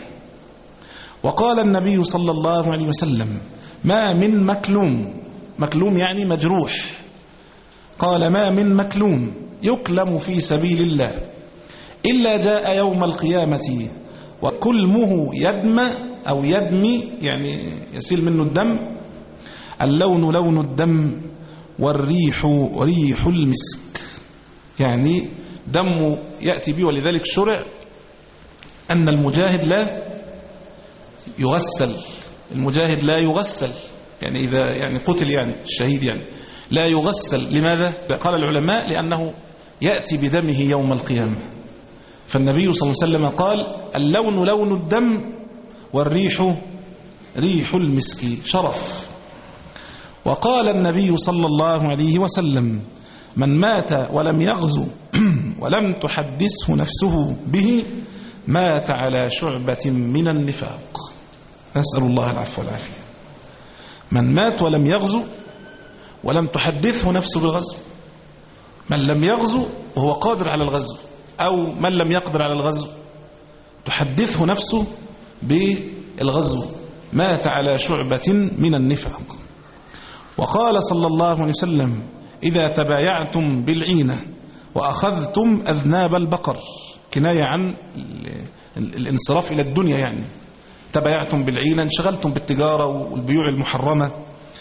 وقال النبي صلى الله عليه وسلم ما من مكلوم، مكلوم يعني مجروح، قال ما من مكلوم يكلم في سبيل الله إلا جاء يوم القيامة وكلمه يدمى أو يدمي يعني يسيل منه الدم، اللون لون الدم والريح ريح المسك، يعني دمه يأتي به. ولذلك شرع أن المجاهد لا يغسل، المجاهد لا يغسل يعني إذا يعني قتل يعني الشهيد يعني لا يغسل. لماذا؟ قال العلماء لأنه يأتي بدمه يوم القيامة. فالنبي صلى الله عليه وسلم قال اللون لون الدم والريح ريح المسك شرف. وقال النبي صلى الله عليه وسلم من مات ولم يغزو ولم تحدثه نفسه به مات على شعبة من النفاق، نسأل الله العفو والعافية. من مات ولم يغزو ولم تحدثه نفسه بالغزو، من لم يغزو وهو قادر على الغزو أو من لم يقدر على الغزو تحدثه نفسه بالغزو مات على شعبة من النفاق. وقال صلى الله عليه وسلم إذا تبايعتم بالعينة وأخذتم أذناب البقر، كناية عن الانصراف إلى الدنيا، يعني تبايعتم بالعينة انشغلتم بالتجارة والبيوع المحرمة،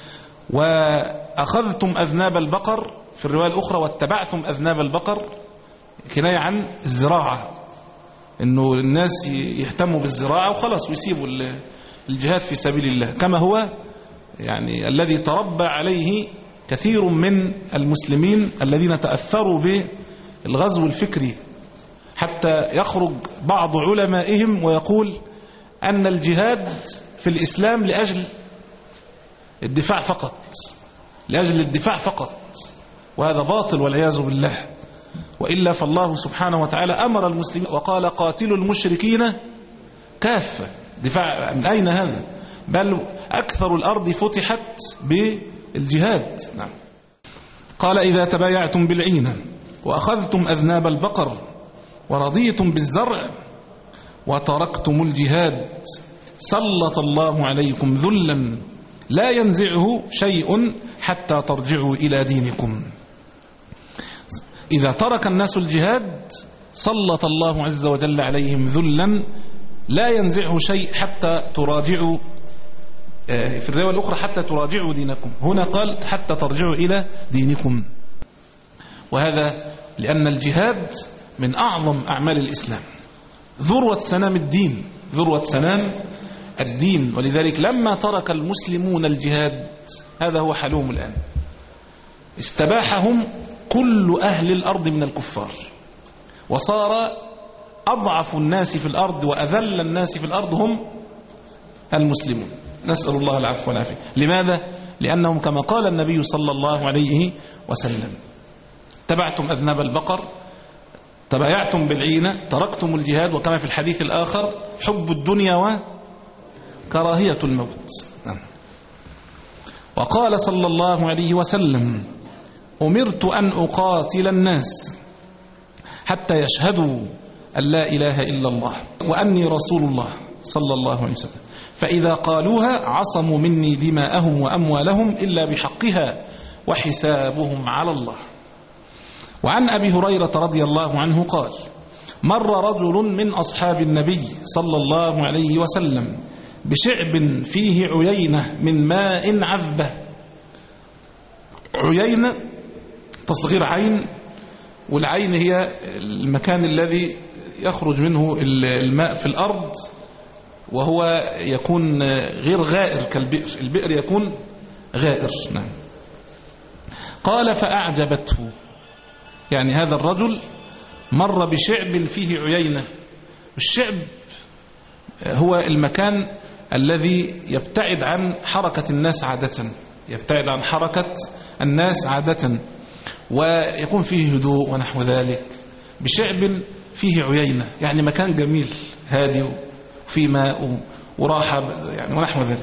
وأخذتم أذناب البقر في الرواية الأخرى واتبعتم أذناب البقر كناية عن الزراعة، إنه الناس يهتموا بالزراعة وخلاص ويسيبوا الجهاد في سبيل الله كما هو يعني الذي تربى عليه كثير من المسلمين الذين تأثروا بالغزو الفكري، حتى يخرج بعض علمائهم ويقول أن الجهاد في الإسلام لأجل الدفاع فقط، لأجل الدفاع فقط، وهذا باطل والعياذ بالله. وإلا فالله سبحانه وتعالى أمر المسلمين وقال قاتلوا المشركين كافة. دفاع من أين هذا؟ بل أكثر الأرض فتحت بالجهاد. نعم. قال إذا تبايعتم بالعينة وأخذتم أذناب البقر ورضيتم بالزرع وتركتم الجهاد سلط الله عليكم ذلا لا ينزعه شيء حتى ترجعوا إلى دينكم. إذا ترك الناس الجهاد سلط الله عز وجل عليهم ذلا لا ينزعه شيء حتى تراجعوا، في الرواية الأخرى حتى تراجعوا دينكم، هنا قال حتى ترجعوا إلى دينكم. وهذا لأن الجهاد من أعظم أعمال الإسلام، ذروة سنام الدين، ذروة سنام الدين. ولذلك لما ترك المسلمون الجهاد، هذا هو حالهم الآن، استباحهم كل أهل الأرض من الكفار، وصار أضعف الناس في الأرض وأذل الناس في الأرض هم المسلمون، نسأل الله العفو والعافية. لماذا؟ لأنهم كما قال النبي صلى الله عليه وسلم تبعتم أذناب البقر، تبايعتم بالعينة، تركتم الجهاد، وكما في الحديث الآخر حب الدنيا وكراهية الموت. وقال صلى الله عليه وسلم: أمرت أن أقاتل الناس حتى يشهدوا أن لا إله إلا الله وأني رسول الله صلى الله عليه وسلم، فإذا قالوها عصموا مني دماءهم وأموالهم إلا بحقها وحسابهم على الله. وعن أبي هريرة رضي الله عنه قال: مر رجل من أصحاب النبي صلى الله عليه وسلم بشعب فيه عيينة من ماء عذبة. عيينة تصغير عين، والعين هي المكان الذي يخرج منه الماء في الأرض وهو يكون غير غائر كالبئر، البئر يكون غائر. نعم. قال: فأعجبته، يعني هذا الرجل مر بشعب فيه عيينة. الشعب هو المكان الذي يبتعد عن حركة الناس عادة، يبتعد عن حركة الناس عادة ويكون فيه هدوء ونحو ذلك. بشعب فيه عيينة يعني مكان جميل هادي وفيه ماء وراحة يعني ونحو ذلك.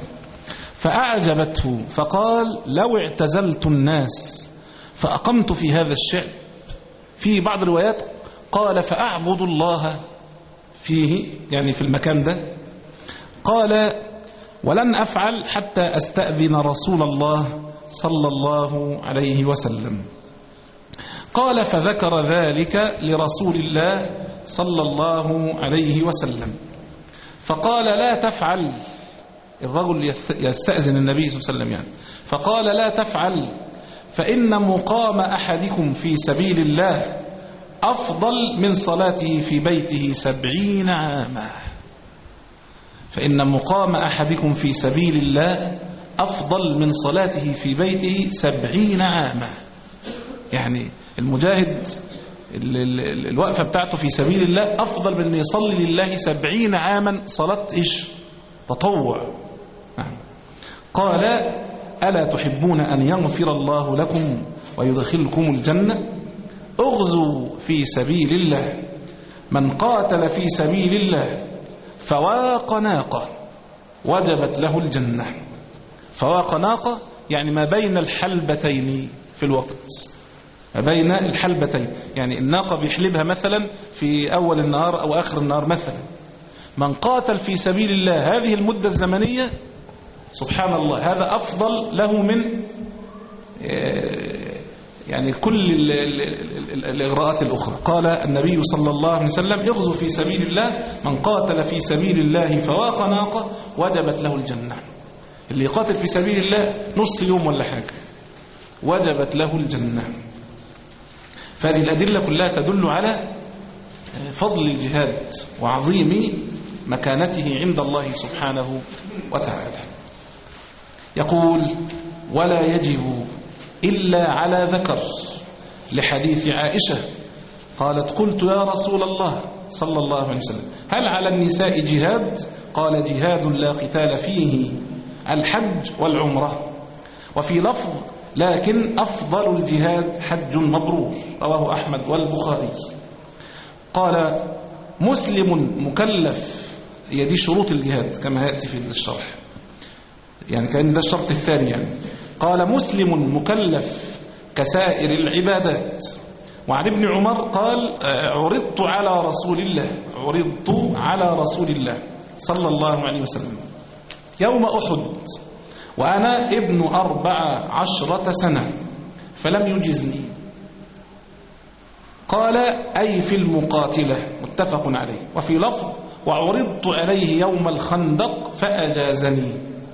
فأعجبته فقال: لو اعتزلت الناس فأقمت في هذا الشعب. في بعض الروايات قال: فأعبد الله فيه، يعني في المكان ده. قال: ولن أفعل حتى أستأذن رسول الله صلى الله عليه وسلم. قال: فذكر ذلك لرسول الله صلى الله عليه وسلم فقال: لا تفعل. الرجل يستأذن النبي صلى الله عليه وسلم يعني، فقال: لا تفعل، فإن مقام أحدكم في سبيل الله أفضل من صلاته في بيته سبعين عاما. فإن مقام أحدكم في سبيل الله أفضل من صلاته في بيته سبعين عاما. يعني المجاهد الوقفة بتاعته في سبيل الله أفضل من أن يصلي لله سبعين عاما صلاة إيش؟ تطوع. قال: ألا تحبون أن يغفر الله لكم ويدخلكم الجنة؟ اغزوا في سبيل الله، من قاتل في سبيل الله فواق ناقة وجبت له الجنة. فواق ناقة يعني ما بين الحلبتين في الوقت، ما بين الحلبتين، يعني الناقة بيحلبها مثلا في أول النهار أو آخر النهار مثلا. من قاتل في سبيل الله هذه المدة الزمنية سبحان الله هذا أفضل له من يعني كل الإغراءات الأخرى. قال النبي صلى الله عليه وسلم: اغزوا في سبيل الله، من قاتل في سبيل الله فواق ناقة وجبت له الجنة. اللي يقاتل في سبيل الله نص يوم ولا حاجة وجبت له الجنة. فهذه الأدلة كلها تدل على فضل الجهاد وعظيم مكانته عند الله سبحانه وتعالى. يقول: ولا يجب إلا على ذكر، لحديث عائشة قالت: قلت يا رسول الله صلى الله عليه وسلم هل على النساء جهاد؟ قال: جهاد لا قتال فيه الحج والعمرة. وفي لفظ: لكن أفضل الجهاد حج مبرور، رواه أحمد والبخاري. قال: مسلم مكلف، هي دي شروط الجهاد كما يأتي في الشرح، يعني كأن ده الشرط الثاني يعني. قال: مسلم مكلف كسائر العبادات. وعن ابن عمر قال: عرضت على رسول الله عرضت على رسول الله صلى الله عليه وسلم يوم أحد وأنا ابن أربع عشرة سنة فلم يجزني. قال: أي في المقاتلة، متفق عليه. وفي لفظ: وعرضت عليه يوم الخندق فأجازني.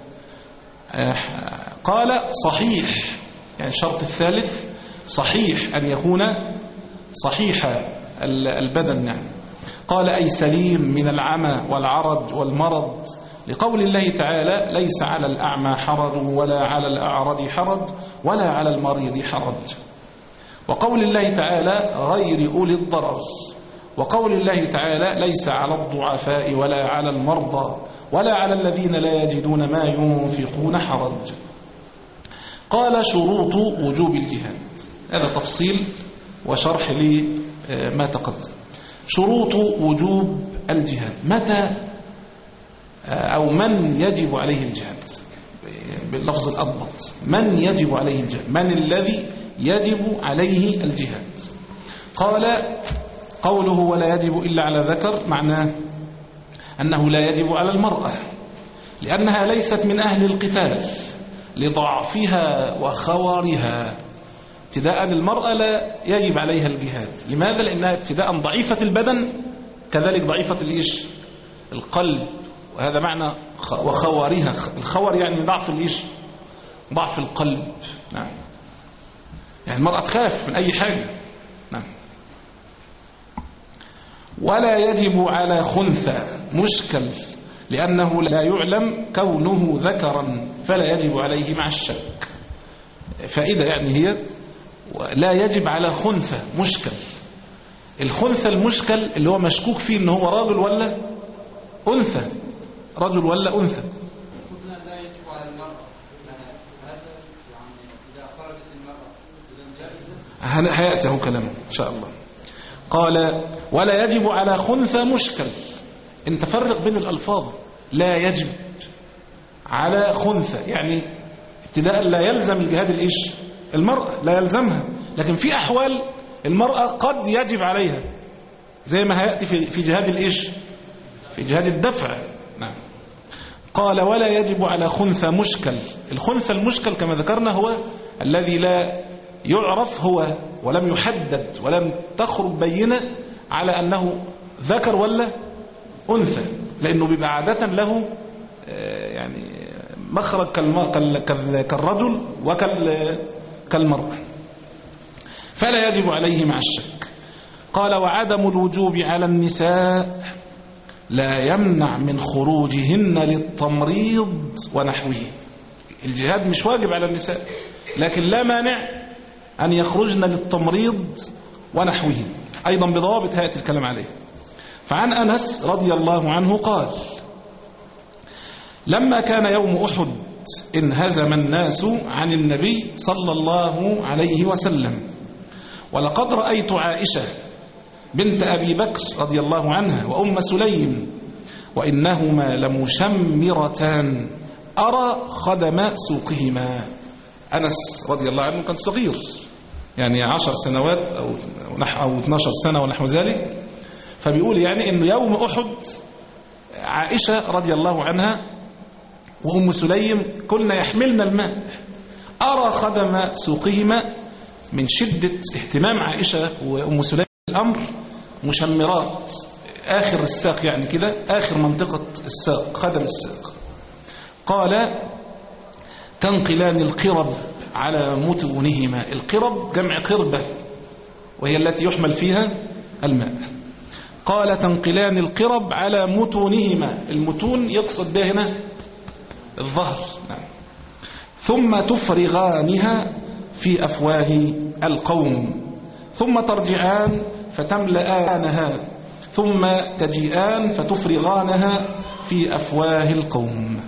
قال: صحيح، يعني الشرط الثالث صحيح أن يكون صحيح البدن يعني. قال: أي سليم من العمى والعرج والمرض، لقول الله تعالى: ليس على الأعمى حرج ولا على الأعرج حرج ولا على المريض حرج. وقول الله تعالى: غير أولي الضرر. وقول الله تعالى: ليس على الضعفاء ولا على المرضى ولا على الذين لا يجدون ما ينفقون حرج. قال: شروط وجوب الجهاد. هذا تفصيل وشرح لما تقدم. شروط وجوب الجهاد، متى أو من يجب عليه الجهاد؟ باللفظ الأضبط، من يجب عليه الجهاد، من الذي يجب عليه الجهاد. قال قوله ولا يجب إلا على ذكر معناه أنه لا يجب على المرأة لأنها ليست من أهل القتال لضعفها وخورها. ابتداء المرأة لا يجب عليها الجهاد. لماذا؟ لأنها ابتداء ضعيفة البدن كذلك ضعيفة الإيش؟ القلب، وهذا معنى وخورها. الخور يعني ضعف الإيش؟ ضعف القلب. نعم، يعني المرأة تخاف من أي حاجة. نعم. ولا يجب على خنثى مشكل لأنه لا يعلم كونه ذكرا فلا يجب عليه مع الشك. فإذا يعني هي لا يجب على خنثى مشكل. الخنثى المشكل اللي هو مشكوك فيه إنه هو راجل ولا أنثى، رجل ولا أنثى. لا يجب على المرأة، هذا يعني إذا خرجت المرأة إذا جائزة. هيأتي هو كلامه إن شاء الله. قال ولا يجب على خنثى مشكل. انت فرق بين الألفاظ. لا يجب على خنثى يعني ابتداء لا يلزم الجهاد الإيش؟ المرأة لا يلزمها، لكن في أحوال المرأة قد يجب عليها زي ما هيأتي في في جهاد الإيش؟ في جهاد الدفع. نعم. قال ولا يجب على خنثى مشكل. الخنثى المشكل كما ذكرنا هو الذي لا يعرف هو ولم يحدد ولم تخرج بينة على أنه ذكر ولا أنثى، لأنه بيبقى عادة له يعني مخرج كالرجل وكالمرأة، فلا يجب عليه مع الشك. قال وعدم الوجوب على النساء لا يمنع من خروجهن للتمريض ونحوه. الجهاد مش واجب على النساء، لكن لا مانع أن يخرجن للتمريض ونحوه، أيضا بضوابط هيئة الكلام عليه. فعن أنس رضي الله عنه قال لما كان يوم أحد انهزم الناس عن النبي صلى الله عليه وسلم، ولقد رأيت عائشة بنت أبي بكر رضي الله عنها وأم سليم وإنهما لمشمرتان أرى خدم سوقهما. أنس رضي الله عنه كان صغير، يعني عشر سنوات أو أو اثناشر سنة ونحو ذلك. فبيقول يعني إنه يوم أحد عائشة رضي الله عنها وأم سليم كنا يحملن الماء، أرى خدم سوقهما من شدة اهتمام عائشة وأم سليم الأمر مشمرات آخر الساق، يعني كده آخر منطقة الساق خدم الساق. قال تنقلان القرب على متونهما. القرب جمع قربة وهي التي يحمل فيها الماء. قال تنقلان القرب على متونهما. المتون يقصد بها هنا الظهر. نعم. ثم تفرغانها في أفواه القوم ثم ترجعان فتملآنها ثم تجيئان فتفرغانها في أفواه القوم.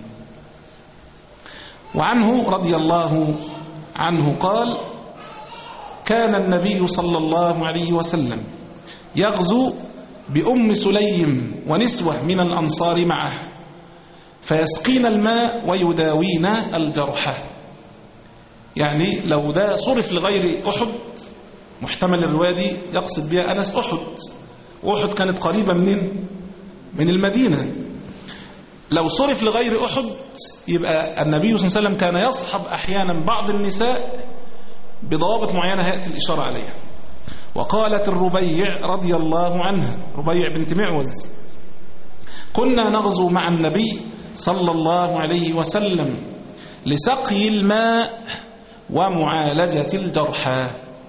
وعنه رضي الله عنه قال كان النبي صلى الله عليه وسلم يغزو بأم سليم ونسوة من الأنصار معه فيسقين الماء ويداوين الجرحى. يعني لو ده صرف لغير أحد، محتمل الرواية يقصد بها أنس أحد، وأحد كانت قريبة من من المدينة. لو صرف لغير أحد يبقى النبي صلى الله عليه وسلم كان يصحب أحيانا بعض النساء بضوابط معينة هيأتي الإشارة عليها. وقالت الربيع رضي الله عنها، ربيع بنت معوز، كنا نغزو مع النبي صلى الله عليه وسلم لسقي الماء ومعالجة الجرحى،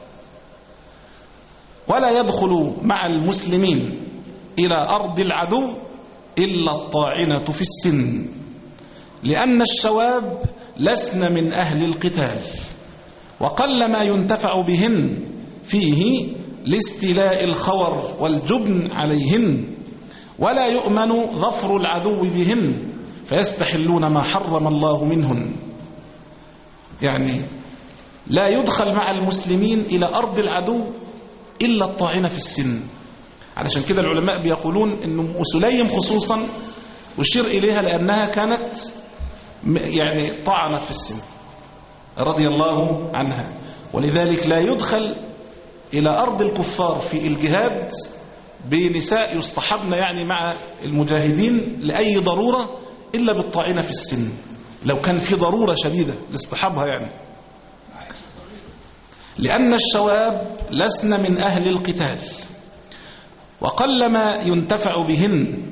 ولا يدخل مع المسلمين إلى أرض العدو إلا الطاعنة في السن، لأن الشواب لسن من أهل القتال، وقل ما ينتفع بهن فيه لاستيلاء الخور والجبن عليهن، ولا يؤمن ظفر العدو بهن فيستحلون ما حرم الله منهن. يعني لا يدخل مع المسلمين إلى أرض العدو إلا الطاعنة في السن. علشان كده العلماء بيقولون إن أم سليم خصوصا أشير إليها لأنها كانت يعني طعنت في السن رضي الله عنها. ولذلك لا يدخل إلى أرض الكفار في الجهاد بنساء يصطحبن يعني مع المجاهدين لأي ضرورة إلا بالطاعنة في السن، لو كان في ضرورة شديدة لاصطحابها يعني، لأن الشواب لسن من أهل القتال وقلما ينتفع بهن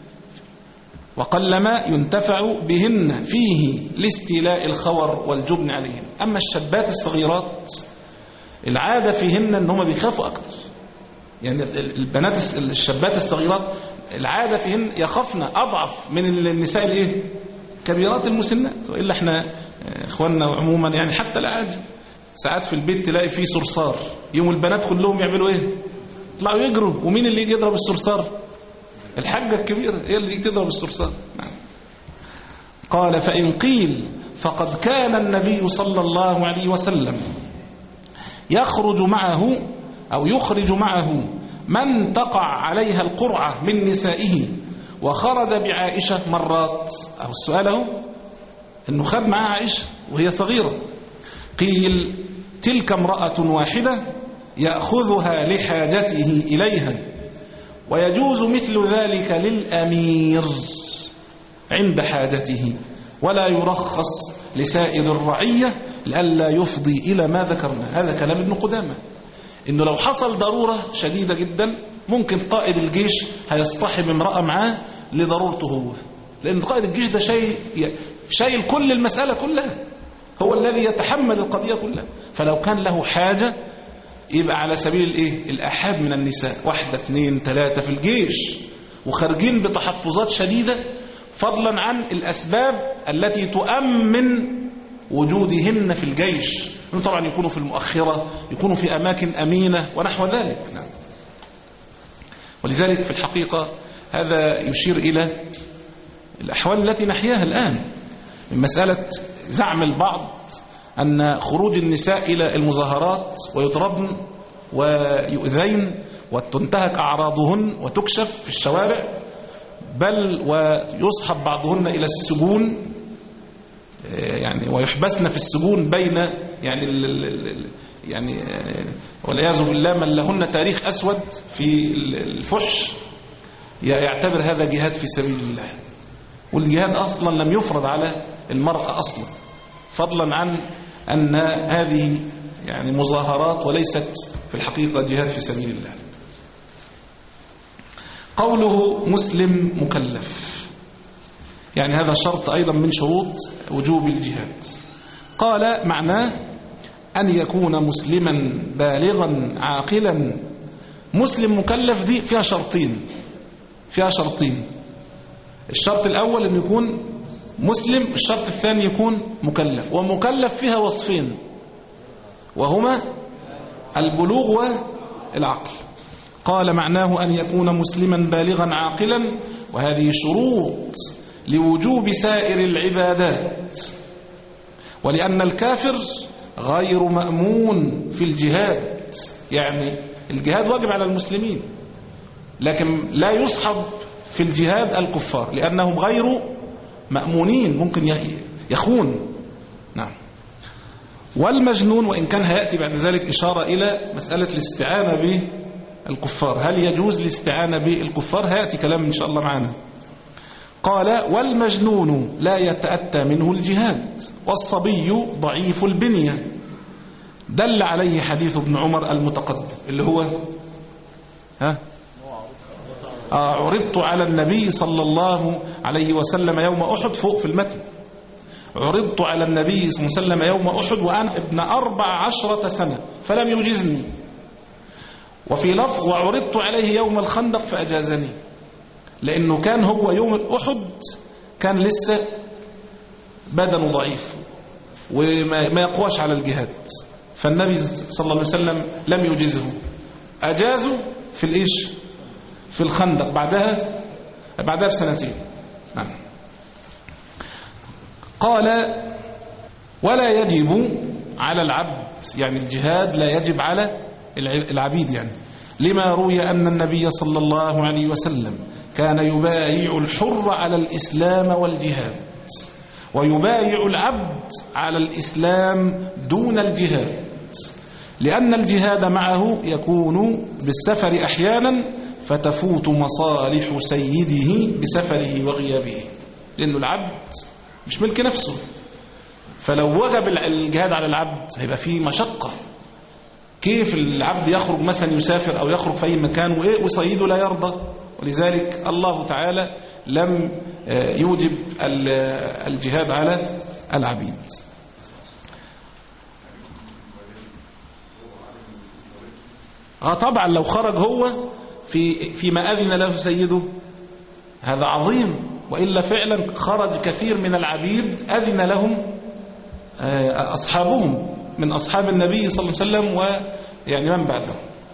وقلما ينتفع بهن فيه لاستيلاء الخور والجبن عليهن. أما الشابات الصغيرات العادة فيهن أنهم بيخافوا أكتر، يعني البنات الشابات الصغيرات العادة فيهن يخافن أضعف من النساء الايه كبيرات المسنات. وإلا احنا اخواننا عموما يعني حتى العاجل ساعات في البيت تلاقي فيه صرصار، يوم البنات كلهم يعملوا ايه؟ يطلعوا يجروا، ومين اللي يجي يضرب الصرصار؟ الحاجة الكبيرة هي اللي تضرب الصرصار. نعم. قال فإن قيل فقد كان النبي صلى الله عليه وسلم يخرج معه أو يخرج معه من تقع عليها القرعة من نسائه وخرج بعائشة مرات. أو السؤال هو أنه خد معها عائشة وهي صغيرة. قيل تلك امرأة واحدة يأخذها لحاجته إليها، ويجوز مثل ذلك للأمير عند حاجته، ولا يرخص لسائر الرعية لئلا يفضي إلى ما ذكرنا. هذا كلام ابن قدامة، إنه لو حصل ضرورة شديدة جدا ممكن قائد الجيش هيصطحب امرأة معاه لضرورته هو، لأن قائد الجيش ده شيء شايل كل المسألة كلها، هو الذي يتحمل القضية كلها. فلو كان له حاجة يبقى على سبيل الايه الأحاد من النساء، واحدة اثنين ثلاثة في الجيش وخارجين بتحفظات شديدة، فضلا عن الأسباب التي تؤمن وجودهن في الجيش، طبعا يكونوا في المؤخرة، يكونوا في أماكن أمينة ونحو ذلك. نعم. ولذلك في الحقيقة هذا يشير إلى الأحوال التي نحياها الآن، من مسألة زعم البعض أن خروج النساء إلى المظاهرات ويضربن ويؤذين وتنتهك أعراضهن وتكشف في الشوارع، بل ويصحب بعضهن إلى السجون يعني ويحبسن في السجون بين يعني ال يعني والعياذ بالله من لهن تاريخ أسود في الفحش، يعتبر هذا جهاد في سبيل الله. والجهاد أصلا لم يفرض على المرأة أصلا، فضلا عن أن هذه يعني مظاهرات وليست في الحقيقة جهاد في سبيل الله. قوله مسلم مكلف، يعني هذا شرط أيضا من شروط وجوب الجهاد. قال معناه أن يكون مسلما بالغا عاقلا. مسلم مكلف دي فيها شرطين فيها شرطين الشرط الأول أن يكون مسلم، الشرط الثاني يكون مكلف. ومكلف فيها وصفين وهما البلوغ والعقل. قال معناه أن يكون مسلما بالغا عاقلا، وهذه شروط لوجوب سائر العبادات، ولأن الكافر غير مأمون في الجهاد. يعني الجهاد واجب على المسلمين، لكن لا يصحب في الجهاد الكفار لأنهم غير مأمونين، ممكن يخون. نعم. والمجنون، وإن كان هيأتي بعد ذلك إشارة إلى مسألة الاستعانة بالكفار، هل يجوز الاستعانة بالكفار؟ هيأتي كلام إن شاء الله معنا. قال والمجنون لا يتأتى منه الجهاد، والصبي ضعيف البنية، دل عليه حديث ابن عمر المتقدم اللي هو ها عرضت على النبي صلى الله عليه وسلم يوم أحد، فوق في المتن عرضت على النبي صلى الله عليه وسلم يوم أحد وأنا ابن أربع عشرة سنة فلم يجزني، وفي لفظ وعرضت عليه يوم الخندق فأجازني، لأنه كان هو يوم أحد كان لسه بدنه ضعيف وما يقواش على الجهاد، فالنبي صلى الله عليه وسلم لم يجزه، أجازه في الإيش في الخندق بعدها بعدها بسنتين. نعم. قال ولا يجب على العبد، يعني الجهاد لا يجب على العبيد، يعني لما روي أن النبي صلى الله عليه وسلم كان يبايع الحر على الإسلام والجهاد، ويبايع العبد على الإسلام دون الجهاد، لأن الجهاد معه يكون بالسفر أحيانا فتفوت مصالح سيده بسفره وغيابه، لأنه العبد مش ملك نفسه، فلو وجب الجهاد على العبد هيبقى فيه مشقة. كيف العبد يخرج مثلا يسافر أو يخرج في أي مكان وإيه وسيده لا يرضى؟ ولذلك الله تعالى لم يوجب الجهاد على العبيد. آه طبعا لو خرج هو في فيما أذن له سيده هذا عظيم، وإلا فعلا خرج كثير من العبيد أذن لهم أصحابهم من أصحاب النبي صلى الله عليه وسلم ويعني من بعده.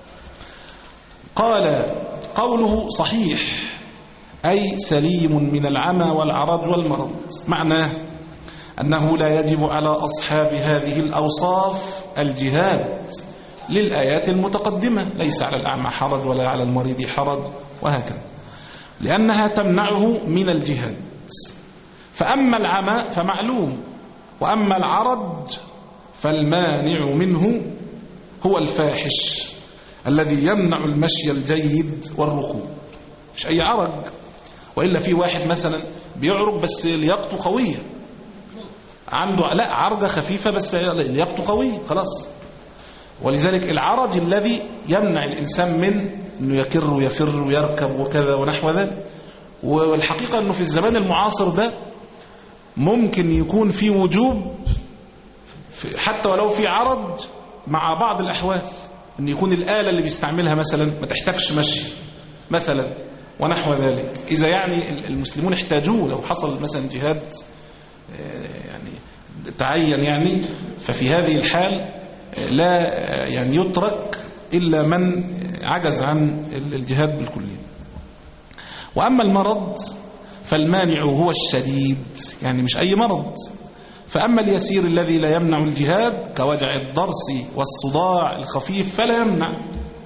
قال قوله صحيح أي سليم من العمى والعرج والمرض، معناه أنه لا يجب على أصحاب هذه الأوصاف الجهاد للآيات المتقدمة، ليس على الأعمى حرج ولا على المريض حرج وهكذا، لأنها تمنعه من الجهاد. فأما العمى فمعلوم، وأما العرج فالمانع منه هو الفاحش الذي يمنع المشي الجيد والركوب، مش أي عرج، وإلا في واحد مثلا بيعرج بس لياقته قوية، عنده لا عرجة خفيفة بس لياقته قوية خلاص. ولذلك العرج الذي يمنع الإنسان من أنه يكر ويفر ويركب وكذا ونحو ذلك. والحقيقة أنه في الزمان المعاصر ده ممكن يكون في وجوب حتى ولو في عرج مع بعض الأحوال، أن يكون الآلة اللي بيستعملها مثلا ما تحتاجش مشي مثلا ونحو ذلك، إذا يعني المسلمون احتاجوه، لو حصل مثلا جهاد يعني تعين يعني، ففي هذه الحال لا يعني يترك إلا من عجز عن الجهاد بالكلية. وأما المرض فالمانع هو الشديد، يعني مش أي مرض. فأما اليسير الذي لا يمنع الجهاد كوجع الضرس والصداع الخفيف فلا يمنع.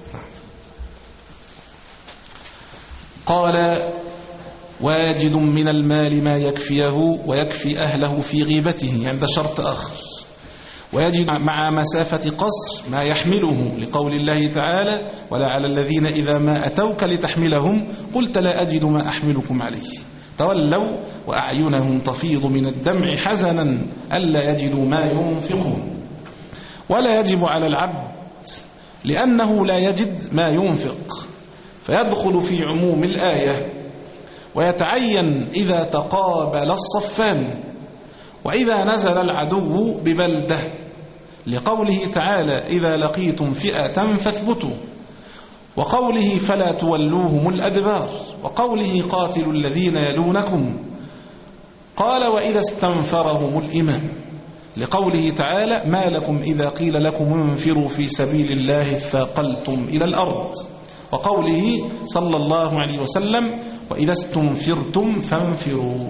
قال واجد من المال ما يكفيه ويكفي أهله في غيبته، يعني ده شرط آخر. ويجد مع مسافة قصر ما يحمله، لقول الله تعالى ولا على الذين إذا ما أتوك لتحملهم قلت لا أجد ما أحملكم عليه تولوا وأعينهم تفيض من الدمع حزنا ألا يجدوا ما ينفقون. ولا يجب على العبد لأنه لا يجد ما ينفق، فيدخل في عموم الآية، ويتعين إذا تقابل الصفان وإذا نزل العدو ببلدة، لقوله تعالى إذا لقيتم فئة فاثبتوا، وقوله فلا تولوهم الأدبار، وقوله قاتلوا الذين يلونكم، قال وإذا استنفرهم الإمام، لقوله تعالى ما لكم إذا قيل لكم انفروا في سبيل الله ثاقلتم إلى الأرض، وقوله صلى الله عليه وسلم وإذا استنفرتم فانفروا.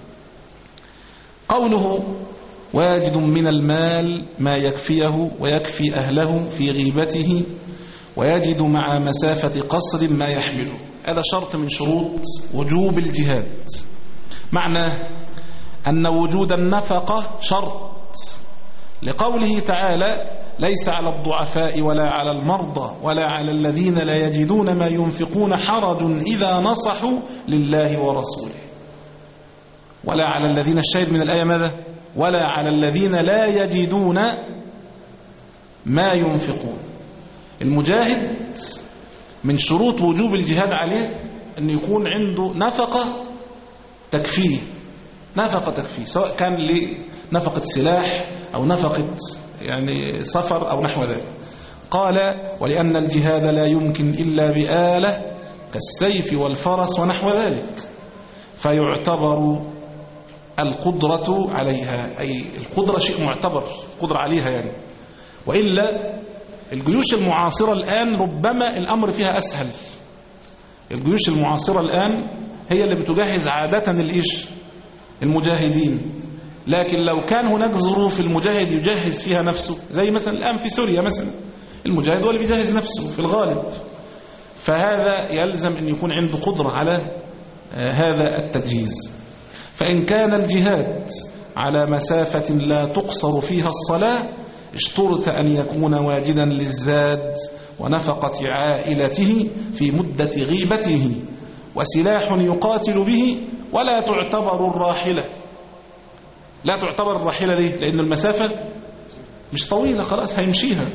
قوله واجد من المال ما يكفيه ويكفي أهله في غيبته ويجد مع مسافة قصر ما يحمله، هذا شرط من شروط وجوب الجهاد. معنى أن وجود النفقة شرط، لقوله تعالى ليس على الضعفاء ولا على المرضى ولا على الذين لا يجدون ما ينفقون حرج إذا نصحوا لله ورسوله. ولا على الذين، الشاهد من الآية ماذا؟ ولا على الذين لا يجدون ما ينفقون. المجاهد من شروط وجوب الجهاد عليه أن يكون عنده نفقة تكفيه، نفقة تكفيه، سواء كان لنفقة سلاح أو نفقة يعني سفر أو نحو ذلك. قال ولأن الجهاد لا يمكن إلا بآلة كالسيف والفرس ونحو ذلك، فيعتبر القدرة عليها، أي القدرة شيء معتبر، قدرة عليها يعني. وإلا الجيوش المعاصرة الآن ربما الأمر فيها أسهل. الجيوش المعاصرة الآن هي اللي بتجهز عادة الإيش المجاهدين، لكن لو كان هناك ظروف المجاهد يجهز فيها نفسه، زي مثلا الآن في سوريا مثلا المجاهد هو اللي بيجهز نفسه في الغالب، فهذا يلزم أن يكون عنده قدرة على هذا التجهيز. فإن كان الجهاد على مسافة لا تقصر فيها الصلاة اشترط أن يكون واجدا للزاد ونفقة عائلته في مدة غيبته وسلاح يقاتل به، ولا تعتبر الراحلة. لا تعتبر الراحلة ليه؟ لأن المسافة مش طويلة، خلاص هيمشيها.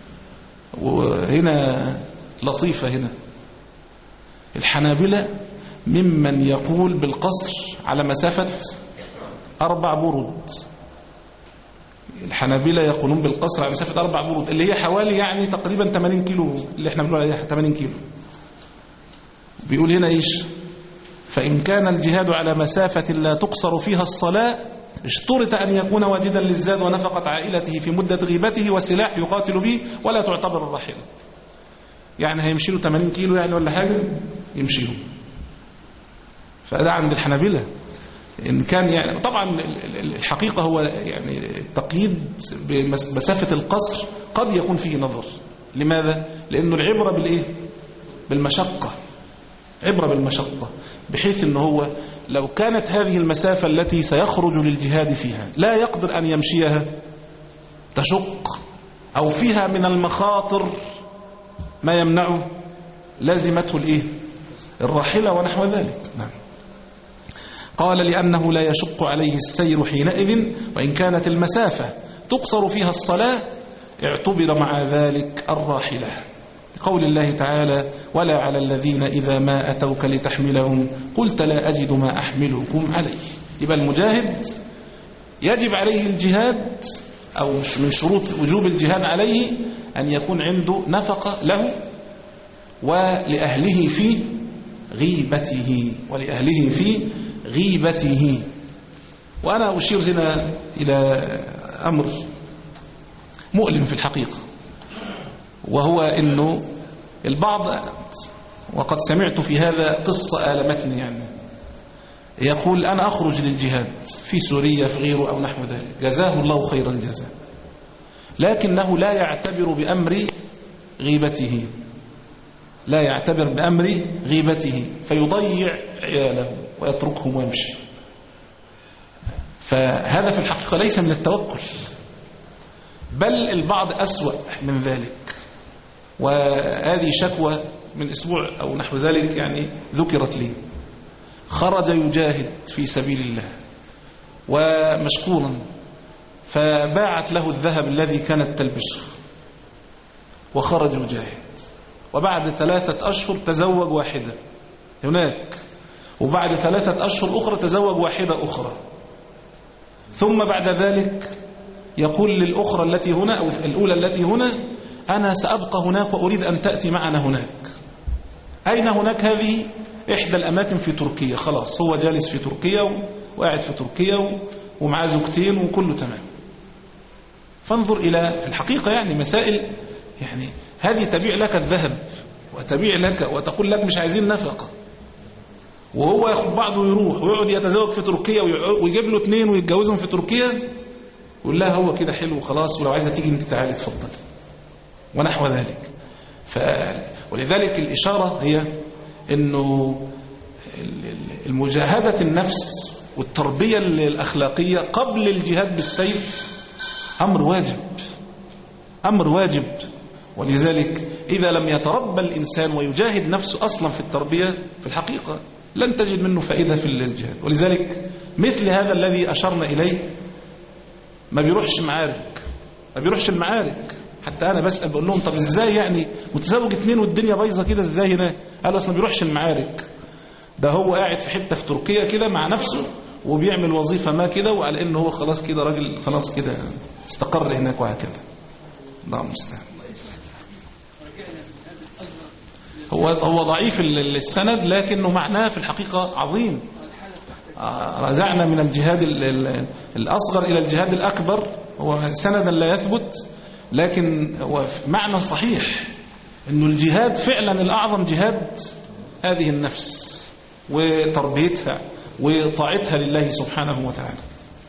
وهنا لطيفة، هنا الحنابلة ممن يقول بالقصر على مسافة أربع برود. الحنابلة يقولون بالقصر على مسافة أربع برود، اللي هي حوالي يعني تقريبا ثمانين كيلو، اللي احنا بنقول عليها ثمانين كيلو. بيقول هنا إيش؟ فإن كان الجهاد على مسافة لا تقصر فيها الصلاة اشترط أن يكون واجدا للزاد ونفقة عائلته في مدة غيبته وسلاح يقاتل به، ولا تعتبر الراحلة. يعني هيمشي له ثمانين كيلو يعني ولا حاجة يمشي له. فده عند الحنابلة. إن كان يعني طبعا الحقيقة هو يعني التقييد بمسافة القصر قد يكون فيه نظر. لماذا؟ لأنه العبرة بالإيه؟ بالمشقة. عبرة بالمشقة، بحيث أنه هو لو كانت هذه المسافة التي سيخرج للجهاد فيها لا يقدر أن يمشيها، تشق أو فيها من المخاطر ما يمنعه، لازمته الإيه؟ الراحلة ونحو ذلك. نعم. قال لأنه لا يشق عليه السير حينئذ، وإن كانت المسافة تقصر فيها الصلاة اعتبر مع ذلك الراحلة، قول الله تعالى: ولا على الذين إذا ما أتوك لتحملهم قلت لا أجد ما أحملكم عليه. يبقى المجاهد يجب عليه الجهاد، أو من شروط وجوب الجهاد عليه أن يكون عنده نفقة له ولأهله في غيبته ولأهله في غيبته. وأنا أشير هنا إلى أمر مؤلم في الحقيقة، وهو أنه البعض، وقد سمعت في هذا قصة آلمتني، يعني يقول أنا أخرج للجهاد في سوريا في غيره أو نحو ذلك، جزاه الله خير الجزاء، لكنه لا يعتبر بأمر غيبته، لا يعتبر بأمر غيبته فيضيع عياله ويتركهم ويمشي. فهذا في الحقيقة ليس من التوكل، بل البعض أسوأ من ذلك. وهذه شكوى من أسبوع أو نحو ذلك يعني ذكرت لي. خرج يجاهد في سبيل الله ومشكورا، فباعت له الذهب الذي كانت تلبسه وخرج يجاهد، وبعد ثلاثة أشهر تزوج واحدة هناك، وبعد ثلاثة أشهر أخرى تزوج واحدة أخرى، ثم بعد ذلك يقول للأخرى التي هنا أو الأولى التي هنا: أنا سأبقى هناك وأريد أن تأتي معنا هناك. أين هناك؟ هذه إحدى الأماكن في تركيا. خلاص هو جالس في تركيا وقاعد في تركيا ومعاه زوجتين وكله تمام. فانظر إلى في الحقيقة يعني مسائل، يعني هذه تبيع لك الذهب وتبيع لك وتقول لك مش عايزين نفقة، وهو ياخد بعضه ويروح ويقعد يتزوج في تركيا ويجيب له اثنين ويتجوزهم في تركيا، يقول لها هو كده حلو خلاص، ولو عايزة تيجي انت تعالي اتفضل ونحو ذلك. ف... ولذلك الإشارة هي أنه المجاهدة النفس والتربية الأخلاقية قبل الجهاد بالسيف أمر واجب، أمر واجب. ولذلك إذا لم يتربى الإنسان ويجاهد نفسه أصلا في التربية في الحقيقة لن تجد منه فائدة في الجهاد. ولذلك مثل هذا الذي أشرنا إليه ما بيروحش معارك، ما بيروحش المعارك. حتى أنا بسأل بقول لهم طب إزاي يعني متزوج اتنين والدنيا بايظة كده إزاي هنا؟ قالوا أصلا ما بيروحش المعارك، ده هو قاعد في حتة في تركيا كده مع نفسه وبيعمل وظيفة ما كده، وعلى إنه هو خلاص كده راجل خلاص كده استقر هناك وهكذا. الله المستعان. هو هو ضعيف السند لكنه معناه في الحقيقة عظيم. رجعنا من الجهاد الأصغر إلى الجهاد الأكبر، هو سندا لا يثبت لكن هو معنى صحيح إنه الجهاد فعلا الأعظم جهاد هذه النفس وتربيتها وطاعتها لله سبحانه وتعالى.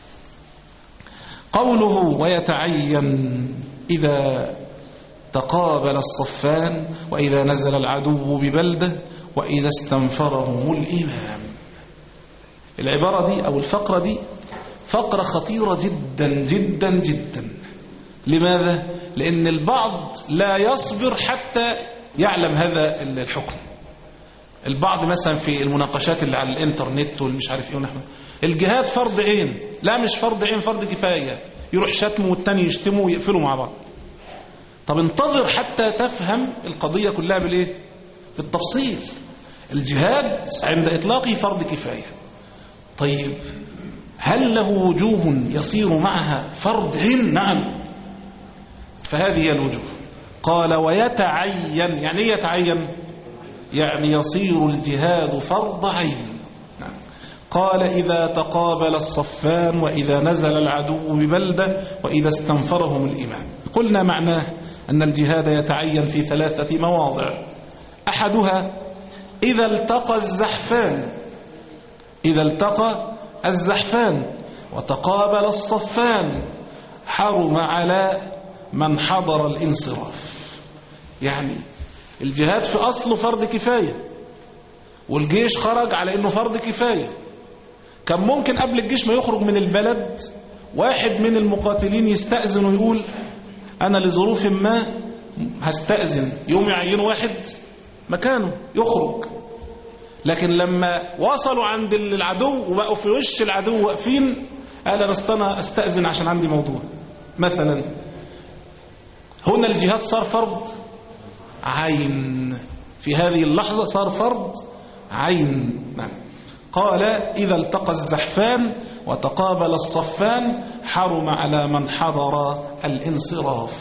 قوله ويتعين إذا تقابل الصفان وإذا نزل العدو ببلدة وإذا استنفرهم الإمام. العبارة دي أو الفقرة دي فقرة خطيرة جدا جدا جدا. لماذا؟ لأن البعض لا يصبر حتى يعلم هذا الحكم. البعض مثلا في المناقشات اللي على الانترنت والمش عارف ايه ونحن الجهاد فرض عين، لا مش فرض عين، فرض كفاية، يروح شتمه والتاني يشتمه ويقفلوا مع بعض. طب انتظر حتى تفهم القضية كلها بالايه؟ بالتفصيل. الجهاد عند إطلاقه فرض كفاية. طيب هل له وجوه يصير معها فرض عين؟ نعم، فهذه هي الوجوه. قال ويتعين، يعني ايه يتعين؟ يعني يصير الجهاد فرض عين. نعم. قال إذا تقابل الصفان، وإذا نزل العدو ببلدة، وإذا استنفرهم الإمام. قلنا معناه أن الجهاد يتعين في ثلاثة مواضع. أحدها إذا التقى الزحفان، إذا التقى الزحفان وتقابل الصفان حرم على من حضر الانصراف. يعني الجهاد في أصله فرض كفاية، والجيش خرج على أنه فرض كفاية. كان ممكن قبل الجيش ما يخرج من البلد واحد من المقاتلين يستأذن ويقول أنا لظروف ما هستأذن، يوم يعينوا واحد مكانه يخرج. لكن لما وصلوا عند العدو وبقوا في وش العدو واقفين، قال أنا استنى أستأذن عشان عندي موضوع. مثلا هنا الجهاد صار فرض عين، في هذه اللحظة صار فرض عين. نعم. قال إذا التقى الزحفان وتقابل الصفان حرم على من حضر الانصراف،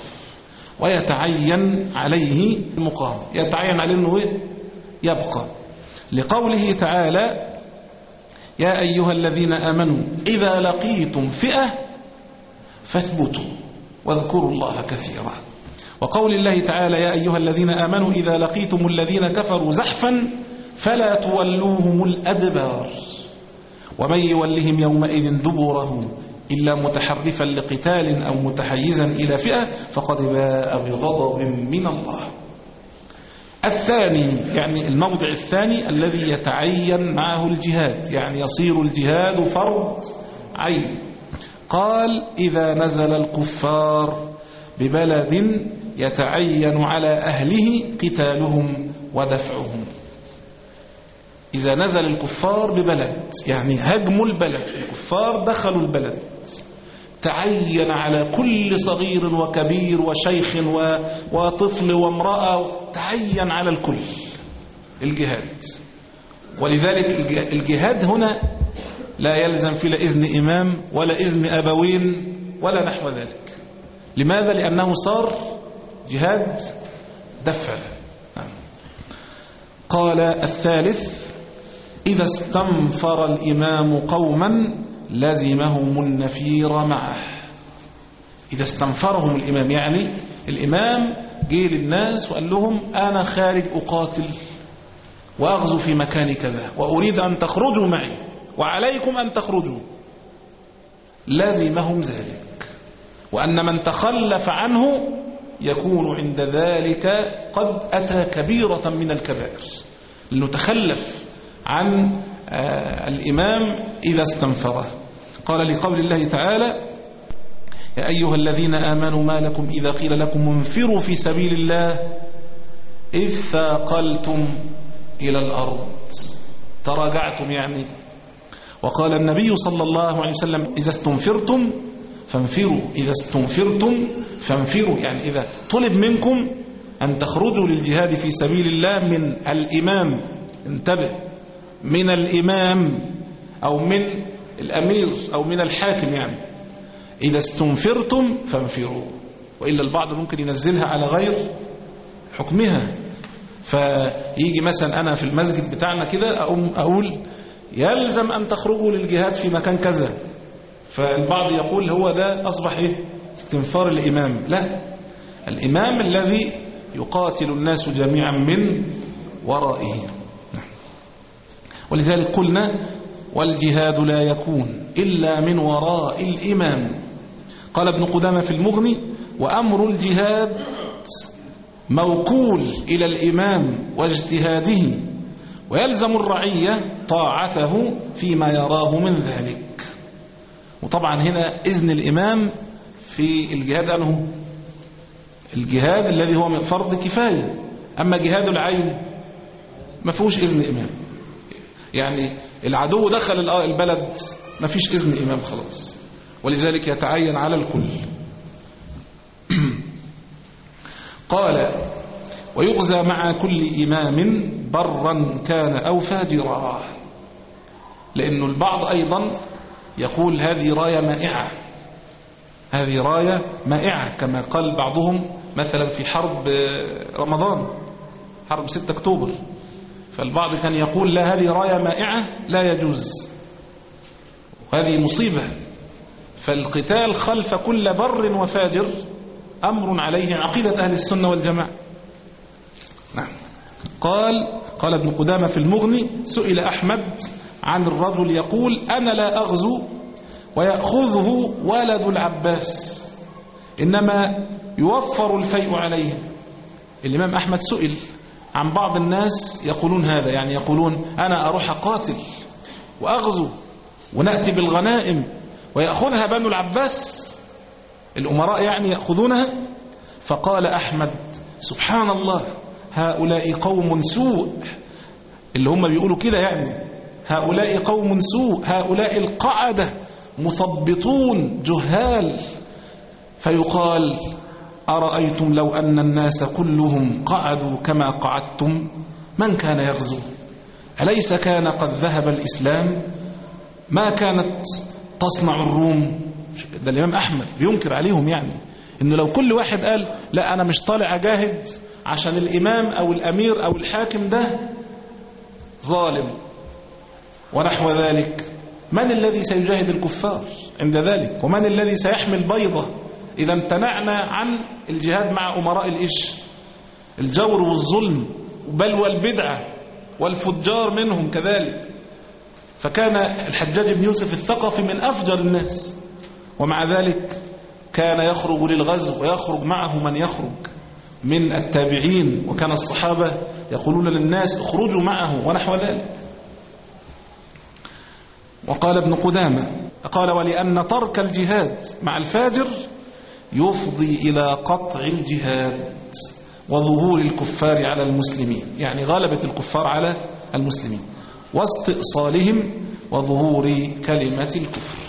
ويتعين عليه المقام، يتعين عليه أنه يبقى، لقوله تعالى يا أيها الذين آمنوا إذا لقيتم فئة فاثبتوا واذكروا الله كثيرا. وقول الله تعالى يا أيها الذين آمنوا إذا لقيتم الذين كفروا زحفا فلا تولوهم الأدبار ومن يولهم يومئذ دبره إلا متحرفا لقتال أو متحيزا إلى فئة فقد باء بغضب من الله. الثاني يعني الموضع الثاني الذي يتعين معه الجهاد، يعني يصير الجهاد فرض عين. قال إذا نزل الكفار ببلد يتعين على أهله قتالهم ودفعهم. إذا نزل الكفار ببلد يعني هجموا البلد، الكفار دخلوا البلد، تعين على كل صغير وكبير وشيخ وطفل وامرأة، تعين على الكل الجهاد. ولذلك الجهاد هنا لا يلزم فيه لا إذن إمام ولا إذن أبوين ولا نحو ذلك. لماذا؟ لأنه صار جهاد دفع. قال الثالث إذا استنفر الإمام قوما لزمهم النفير معه. إذا استنفرهم الإمام يعني الإمام جه للناس وقال لهم أنا خارج أقاتل وأغزو في مكان كذا وأريد أن تخرجوا معي وعليكم أن تخرجوا، لزمهم ذلك، وأن من تخلف عنه يكون عند ذلك قد أتى كبيرة من الكبائر، لأنه تخلف عن الإمام إذا استنفره. قال لقول الله تعالى يا أيها الذين آمنوا ما لكم إذا قيل لكم انفروا في سبيل الله إذ ثاقلتم إلى الأرض، تراجعتم يعني. وقال النبي صلى الله عليه وسلم إذا استنفرتم فانفروا، إذا استنفرتم فانفروا، يعني إذا طلب منكم أن تخرجوا للجهاد في سبيل الله من الإمام، انتبه، من الإمام أو من الأمير أو من الحاكم، يعني إذا استنفرتم فانفروا. وإلا البعض ممكن ينزلها على غير حكمها، فيجي مثلا أنا في المسجد بتاعنا كده أقوم أقول يلزم أن تخرجوا للجهاد في مكان كذا، فالبعض يقول هو ده أصبح إيه؟ استنفار الإمام. لا، الإمام الذي يقاتل الناس جميعا من ورائه. ولذلك قلنا والجهاد لا يكون إلا من وراء الإمام. قال ابن قدامة في المغني وأمر الجهاد موكول إلى الإمام واجتهاده، ويلزم الرعية طاعته فيما يراه من ذلك. وطبعا هنا إذن الإمام في الجهاد أنه الجهاد الذي هو من فرض كفاية، أما جهاد العين ما فيهوش إذن إمام. يعني العدو دخل البلد ما فيش إذن إمام خلاص، ولذلك يتعين على الكل. قال ويغزى مع كل إمام برا كان أو فاجرا، لأنه البعض أيضا يقول هذه راية مائعة، هذه راية مائعة كما قال بعضهم مثلا في حرب رمضان، حرب ستة أكتوبر، فالبعض كان يقول لا هذه راية مائعة لا يجوز، وهذه مصيبة. فالقتال خلف كل بر وفاجر أمر عليه عقيدة أهل السنة والجماعة. نعم. قال قال ابن قدامة في المغني سئل أحمد عن الرجل يقول أنا لا أغزو ويأخذه ولد العباس إنما يوفر الفيء عليه. الإمام أحمد سئل عن بعض الناس يقولون هذا، يعني يقولون أنا أروح أقاتل وأغزو ونأتي بالغنائم ويأخذها بنو العباس، الأمراء يعني يأخذونها. فقال أحمد سبحان الله هؤلاء قوم سوء، اللي هم بيقولوا كده يعني هؤلاء قوم سوء، هؤلاء القعدة مثبطون جهال. فيقال أرأيتم لو أن الناس كلهم قعدوا كما قعدتم من كان يغزو؟ أليس كان قد ذهب الإسلام؟ ما كانت تصنع الروم؟ ده الإمام أحمد بينكر عليهم، يعني إنه لو كل واحد قال لا أنا مش طالع أجاهد عشان الإمام أو الأمير أو الحاكم ده ظالم ونحو ذلك، من الذي سيجاهد الكفار عند ذلك؟ ومن الذي سيحمي البيضة إذا امتنعنا عن الجهاد مع أمراء الإيش؟ الجور والظلم بل والبدعة والفجار منهم كذلك. فكان الحجاج بن يوسف الثقفي من أفجر الناس، ومع ذلك كان يخرج للغزو ويخرج معه من يخرج من التابعين، وكان الصحابة يقولون للناس اخرجوا معه ونحو ذلك. وقال ابن قدامة قال ولأن ترك الجهاد مع الفاجر يفضي إلى قطع الجهاد وظهور الكفار على المسلمين، يعني غلبة الكفار على المسلمين واستئصالهم وظهور كلمة الكفر.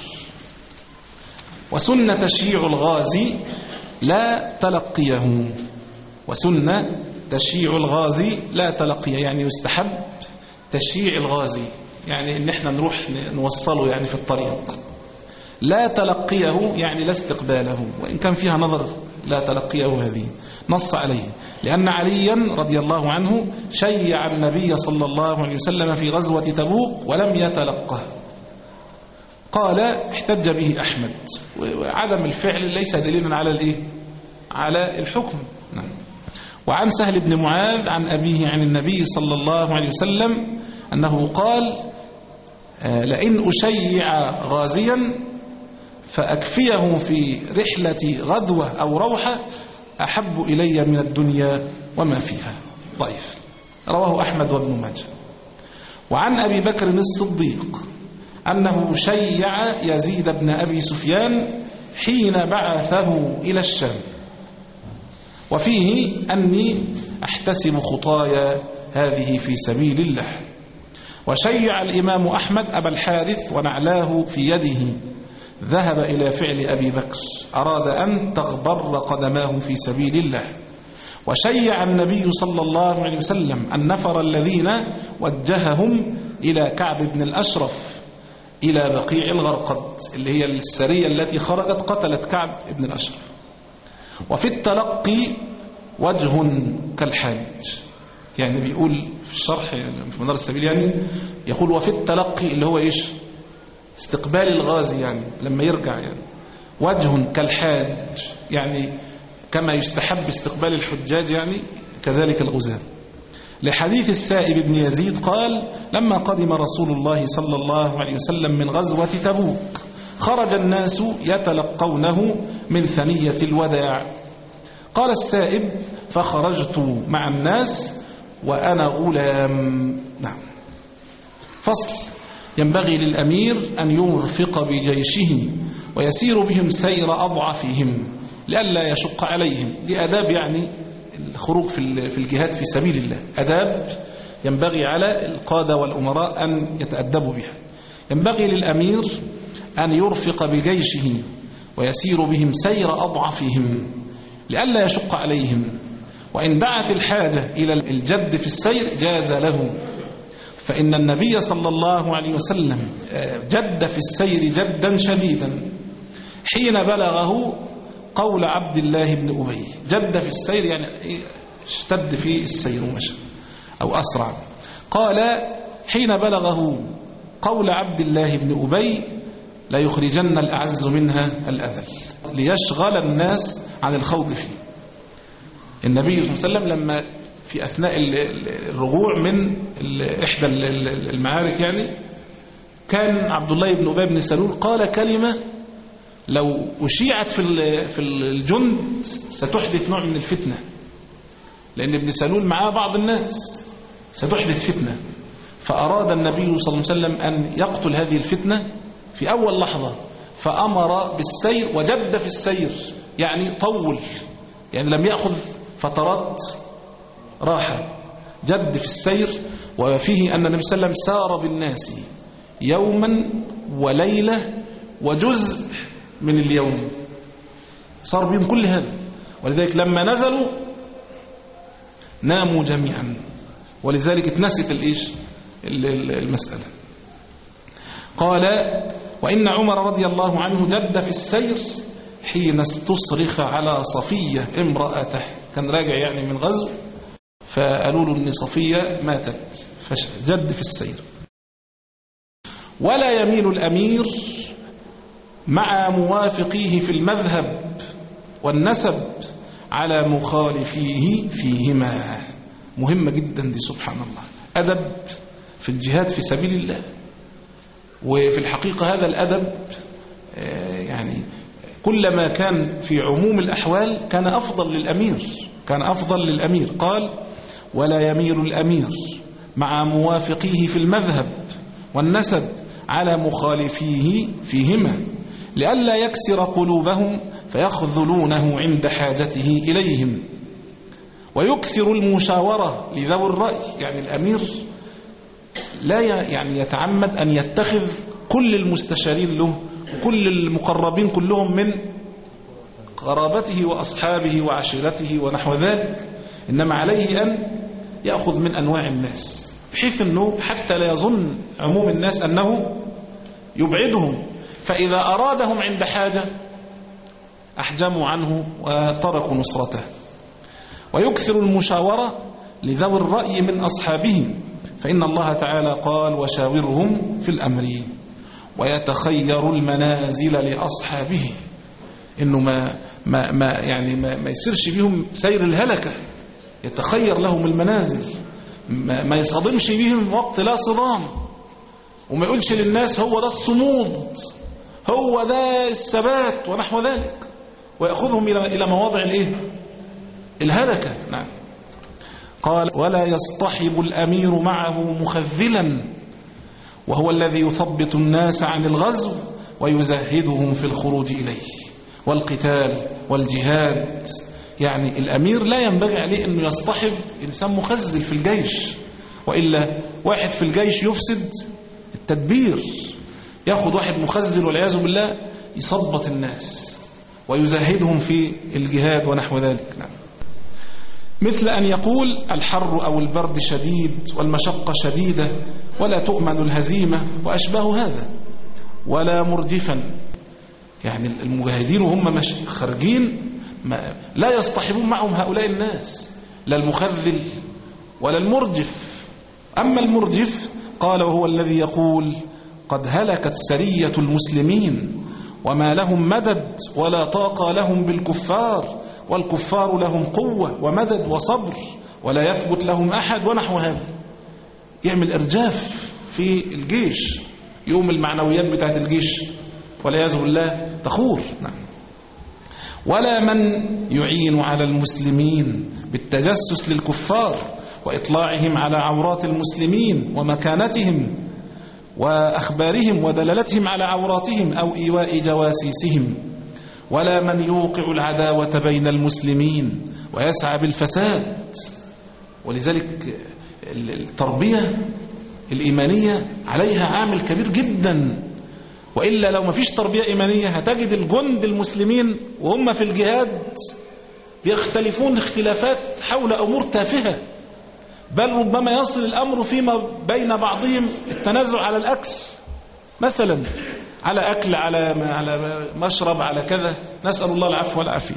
وسنة تشييع الغازي لا تلقيه، وسنة تشييع الغازي لا تلقيه، يعني يستحب تشييع الغازي، يعني ان احنا نروح نوصله يعني في الطريق. لا تلقيه يعني لا استقباله، وإن كان فيها نظر لا تلقيه هذه نص عليه، لأن عليا رضي الله عنه شيع النبي صلى الله عليه وسلم في غزوة تبوك ولم يتلقه. قال احتج به أحمد، وعدم الفعل ليس دليلا على الايه؟ على الحكم. نعم. وعن سهل بن معاذ عن أبيه عن النبي صلى الله عليه وسلم أنه قال لئن أشيع غازيا فأكفيه في رحلة غدوة أو روحة أحب إلي من الدنيا وما فيها. ضعيف. رواه أحمد وابن ماجه. وعن أبي بكر الصديق أنه شيع يزيد بن أبي سفيان حين بعثه إلى الشام، وفيه أني أحتسب خطايا هذه في سبيل الله. وشيع الإمام أحمد أبا الحارث ونعلاه في يده، ذهب إلى فعل أبي بكر، أراد أن تغبر قدماه في سبيل الله. وشيع النبي صلى الله عليه وسلم النفر الذين وجههم إلى كعب بن الأشرف إلى بقيع الغرقد، اللي هي السرية التي خرجت قتلت كعب بن الأشرف. وفي التلقي وجه كالحاج، يعني بيقول في الشرح في منار السبيل، يعني يقول وفي التلقي اللي هو إيش؟ استقبال الغازي، يعني لما يرجع، يعني وجه كالحاج، يعني كما يستحب استقبال الحجاج، يعني كذلك الغزاة. لحديث السائب بن يزيد قال لما قدم رسول الله صلى الله عليه وسلم من غزوة تبوك خرج الناس يتلقونه من ثنية الوداع. قال السائب فخرجت مع الناس وأنا غلام. نعم. فصل. ينبغي للأمير أن يرفق بجيشه ويسير بهم سير أضعفهم لئلا يشق عليهم. دي أداب يعني الخروج في الجهاد في سبيل الله، أداب ينبغي على القادة والأمراء أن يتأدبوا بها. ينبغي للأمير أن يرفق بجيشه ويسير بهم سير أضعفهم لئلا يشق عليهم، وإن دعت الحاجة إلى الجد في السير جاز له، فإن النبي صلى الله عليه وسلم جد في السير جدا شديدا حين بلغه قول عبد الله بن أبي. جد في السير يعني اشتد في السير ومشى أو أسرع. قال حين بلغه قول عبد الله بن أبي لا يخرجن الأعز منها الأذل، ليشغل الناس عن الخوض فيه. النبي صلى الله عليه وسلم لما في أثناء الرجوع من إحدى المعارك يعني كان عبد الله بن أبي بن سلول قال كلمة لو أشيعت في في الجند ستحدث نوع من الفتنة، لأن ابن سلول معاه بعض الناس، ستحدث فتنة. فأراد النبي صلى الله عليه وسلم أن يقتل هذه الفتنة في أول لحظة، فأمر بالسير وجد في السير، يعني طول، يعني لم يأخذ فترات راحة، جد في السير. وفيه أن النبي صلى الله عليه وسلم سار بالناس يوما وليلة وجزء من اليوم، صار بهم كل هذا. ولذلك لما نزلوا ناموا جميعا، ولذلك اتنست الإيش المسألة. قال وإن عمر رضي الله عنه جد في السير حين استصرخ على صفية امرأته، كان راجع يعني من غزو فقالوا له ان صفية ماتت، فجد في السير. ولا يميل الأمير مع موافقيه في المذهب والنسب على مخالفيه فيهما. مهمة جدا دي، سبحان الله، أدب في الجهاد في سبيل الله. وفي الحقيقة هذا الأدب يعني كلما كان في عموم الأحوال كان أفضل للأمير، كان أفضل للأمير. قال ولا يميل الأمير مع موافقيه في المذهب والنسب على مخالفيه فيهما لئلا يكسر قلوبهم فيخذلونه عند حاجته إليهم، ويكثر المشاورة لذوي الرأي. يعني الأمير لا يعني يتعمد أن يتخذ كل المستشارين له وكل المقربين كلهم من قرابته وأصحابه وعشيرته ونحو ذلك، إنما عليه أن يأخذ من أنواع الناس، بحيث أنه حتى لا يظن عموم الناس أنه يبعدهم، فإذا أرادهم عند حاجة أحجموا عنه وتركوا نصرته. ويكثر المشاورة لذوي الرأي من أصحابهم، فإن الله تعالى قال وشاورهم في الأمر، ويتخير المنازل لأصحابه، إنه ما ما ما يعني ما, ما يصيرش بهم سير الهلكة، يتخير لهم المنازل، ما, ما يصدمش بهم وقت لا صدام، وما يقولش للناس هو ده الصمود، هو ده الثبات ونحو ذلك، ويأخذهم إلى إلى مواضع الإيه؟ الهلكة. نعم. قال ولا يصطحب الأمير معه مخذلا، وهو الذي يثبط الناس عن الغزو ويزهدهم في الخروج إليه والقتال والجهاد. يعني الأمير لا ينبغي عليه أنه يصطحب إنسان مخزل في الجيش، وإلا واحد في الجيش يفسد التدبير، يأخذ واحد مخزل والعياذ بالله يصبط الناس ويزهدهم في الجهاد ونحو ذلك. نعم. مثل أن يقول الحر أو البرد شديد والمشقة شديدة ولا تؤمن الهزيمة وأشباه هذا. ولا مرجفا، يعني المجاهدين وهم مش خارجين ما لا يصطحبون معهم هؤلاء الناس، لا المخذل ولا المرجف. أما المرجف قال وهو الذي يقول قد هلكت سرية المسلمين وما لهم مدد ولا طاقة لهم بالكفار، والكفار لهم قوة ومدد وصبر ولا يثبت لهم أحد ونحو هذا. يعمل إرجاف في الجيش، يوم المعنويات بتاعت الجيش والعياذ بالله تخور. نعم. ولا من يعين على المسلمين بالتجسس للكفار وإطلاعهم على عورات المسلمين ومكانتهم وأخبارهم ودلالتهم على عوراتهم أو إيواء جواسيسهم، ولا من يوقع العداوة بين المسلمين ويسعى بالفساد. ولذلك التربية الإيمانية عليها عامل كبير جدا، وإلا لو ما فيش تربية إيمانية هتجد الجند المسلمين وهم في الجهاد بيختلفون اختلافات حول أمور تافهة، بل ربما يصل الأمر فيما بين بعضهم التنازع على الأكل مثلا، على أكل، على على مشرب، على كذا، نسأل الله العفو والعافية.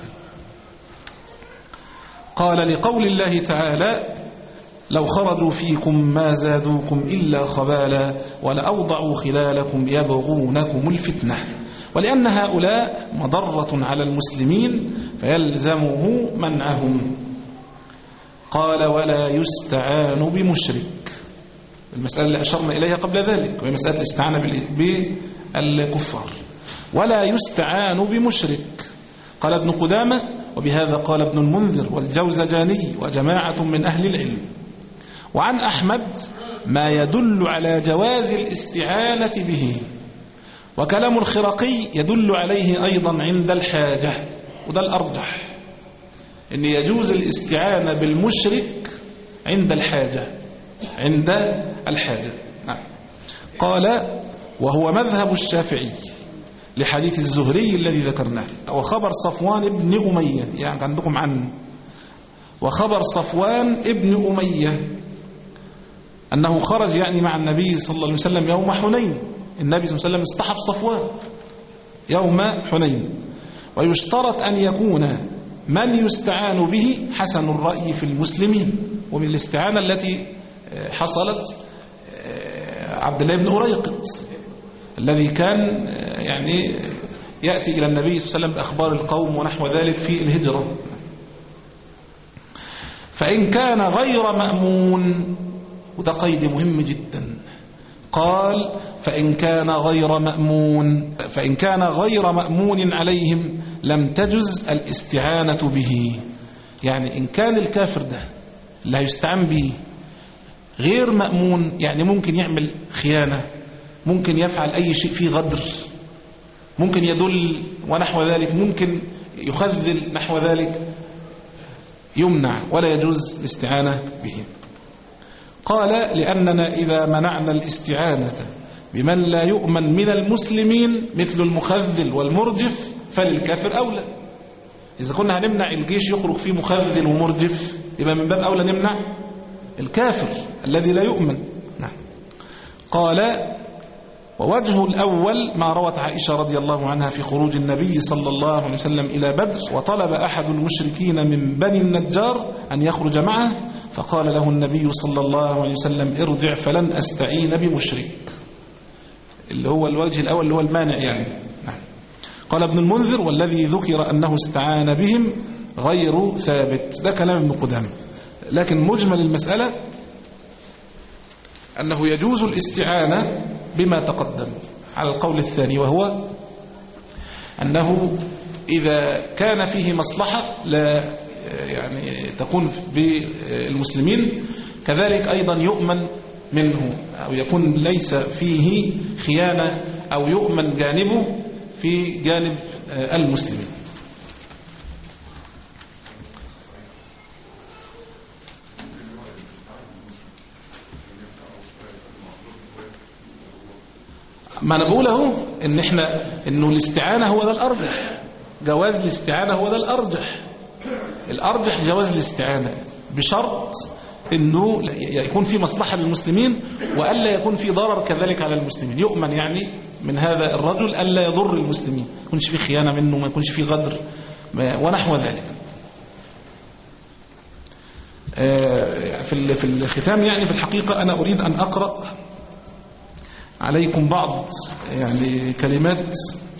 قال لقول الله تعالى: لو خرجوا فيكم ما زادوكم إلا خبالا ولأوضعوا خلالكم يبغونكم الفتنة، ولأن هؤلاء مضرة على المسلمين فيلزمه منعهم. قال: ولا يستعان بمشرك، المسألة اللي أشرنا إليها قبل ذلك، وهي مسألة الاستعانة بالكفار. ولا يستعان بمشرك. قال ابن قدامة: وبهذا قال ابن المنذر والجوزجاني وجماعة من أهل العلم. وعن أحمد ما يدل على جواز الاستعانة به، وكلام الخرقي يدل عليه أيضا عند الحاجة، وده الأرجح، أن يجوز الاستعانة بالمشرك عند الحاجة، عند الحاجة. نعم. قال: وهو مذهب الشافعي لحديث الزهري الذي ذكرناه، وخبر صفوان ابن أمية، يعني عندكم عنه، وخبر صفوان ابن أمية أنه خرج يعني مع النبي صلى الله عليه وسلم يوم حنين. النبي صلى الله عليه وسلم اصطحب صفوان يوم حنين. ويشترط أن يكون من يستعان به حسن الرأي في المسلمين. ومن الاستعانة التي حصلت عبد الله بن أريقط الذي كان يعني يأتي إلى النبي صلى الله عليه وسلم بأخبار القوم ونحو ذلك في الهجرة. فإن كان غير مأمون، وده قيد مهم جدا، قال: فإن كان غير مأمون فإن كان غير مأمون عليهم لم تجز الاستعانة به. يعني إن كان الكافر ده اللي هيستعان به غير مأمون، يعني ممكن يعمل خيانة، ممكن يفعل أي شيء فيه غدر، ممكن يدل ونحو ذلك، ممكن يخذل نحو ذلك، يمنع ولا يجوز الاستعانة به. قال: لأننا إذا منعنا الاستعانة بمن لا يؤمن من المسلمين مثل المخذل والمرجف فللكافر أولى. إذا كنا هنمنع الجيش يخرج فيه مخذل ومرجف، يبقى من باب أولى نمنع الكافر الذي لا يؤمن. نعم. قال: ووجه الأول ما روت عائشة رضي الله عنها في خروج النبي صلى الله عليه وسلم إلى بدر، وطلب أحد المشركين من بني النجار أن يخرج معه، فقال له النبي صلى الله عليه وسلم: ارجع فلن أستعين بمشرك، اللي هو الوجه الأول اللي هو المانع يعني. نعم. قال ابن المنذر: والذي ذكر أنه استعان بهم غير ثابت. ده كلام ابن قدامة، لكن مجمل المسألة أنه يجوز الاستعانة بما تقدم على القول الثاني، وهو أنه إذا كان فيه مصلحة لا يعني تكون بالمسلمين، كذلك أيضا يؤمن منه، أو يكون ليس فيه خيانة، أو يؤمن جانبه في جانب المسلمين. ما أنا بقوله إن إحنا إنه الاستعانة هو ده الأرجح، جواز الاستعانة هو ده الأرجح. الأرجح جواز الاستعانة بشرط إنه يكون في مصلحة للمسلمين، وألا يكون في ضرر كذلك على المسلمين، يؤمن يعني من هذا الرجل ألا يضر المسلمين، ما يكونش في خيانة منه، ما يكونش في غدر ونحو ذلك. في الختام يعني في الحقيقة أنا أريد أن أقرأ عليكم بعض يعني كلمات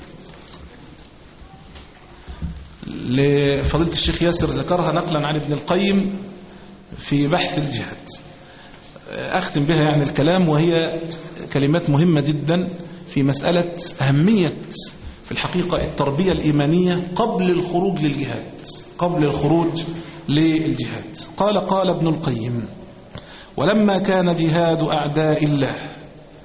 لفضيلة الشيخ ياسر ذكرها نقلا عن ابن القيم في بحث الجهاد، أختم بها يعني الكلام، وهي كلمات مهمة جدا في مسألة أهمية في الحقيقة التربية الإيمانية قبل الخروج للجهاد، قبل الخروج للجهاد. قال قال ابن القيم: ولما كان جهاد أعداء الله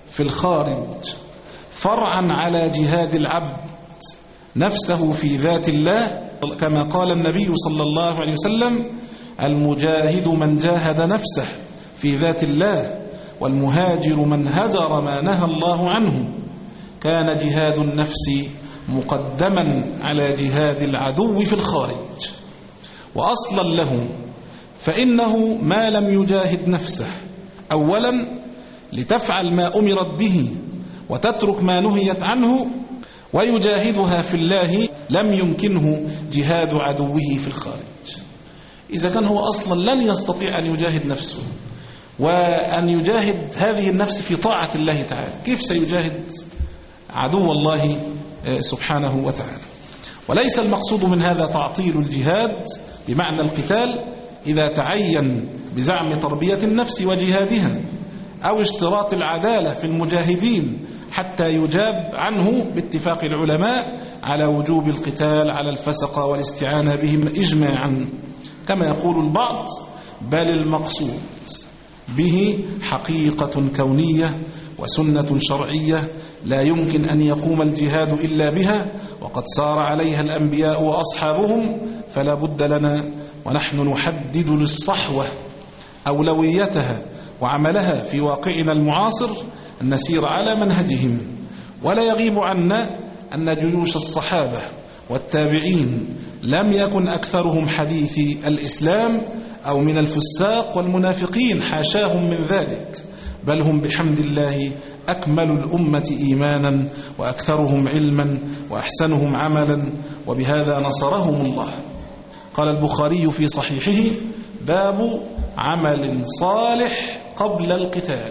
في الخارج فرعا على جهاد العبد نفسه في ذات الله، كما قال النبي صلى الله عليه وسلم: المجاهد من جاهد نفسه في ذات الله، والمهاجر من هجر ما نهى الله عنه. كان جهاد النفس مقدما على جهاد العدو في الخارج. وأصلا له فإنه ما لم يجاهد نفسه أولا لتفعل ما أمرت به وتترك ما نهيت عنه ويجاهدها في الله، لم يمكنه جهاد عدوه في الخارج. إذا كان هو أصلا لن يستطيع أن يجاهد نفسه وأن يجاهد هذه النفس في طاعة الله تعالى، كيف سيجاهد عدو الله سبحانه وتعالى؟ وليس المقصود من هذا تعطيل الجهاد بمعنى القتال إذا تعين بزعم تربية النفس وجهادها، أو اشتراط العدالة في المجاهدين حتى يجاب عنه باتفاق العلماء على وجوب القتال على الفسقة والاستعانة بهم إجماعا، كما يقول البعض، بل المقصود به حقيقة كونية وسنة شرعية لا يمكن أن يقوم الجهاد إلا بها، وقد سار عليها الأنبياء وأصحابهم، فلا بد لنا ونحن نحدد للصحوة أولويتها وعملها في واقعنا المعاصر أن نسير على منهجهم. ولا يغيب عنا أن جيوش الصحابة والتابعين لم يكن أكثرهم حديث الإسلام أو من الفساق والمنافقين، حاشاهم من ذلك، بل هم بحمد الله أكمل الأمة إيمانا وأكثرهم علما وأحسنهم عملا، وبهذا نصرهم الله. قال البخاري في صحيحه: باب عمل صالح قبل القتال.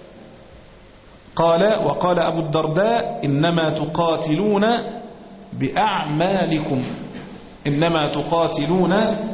قال وقال أبو الدرداء: إنما تقاتلون بأعمالكم، إنما تقاتلون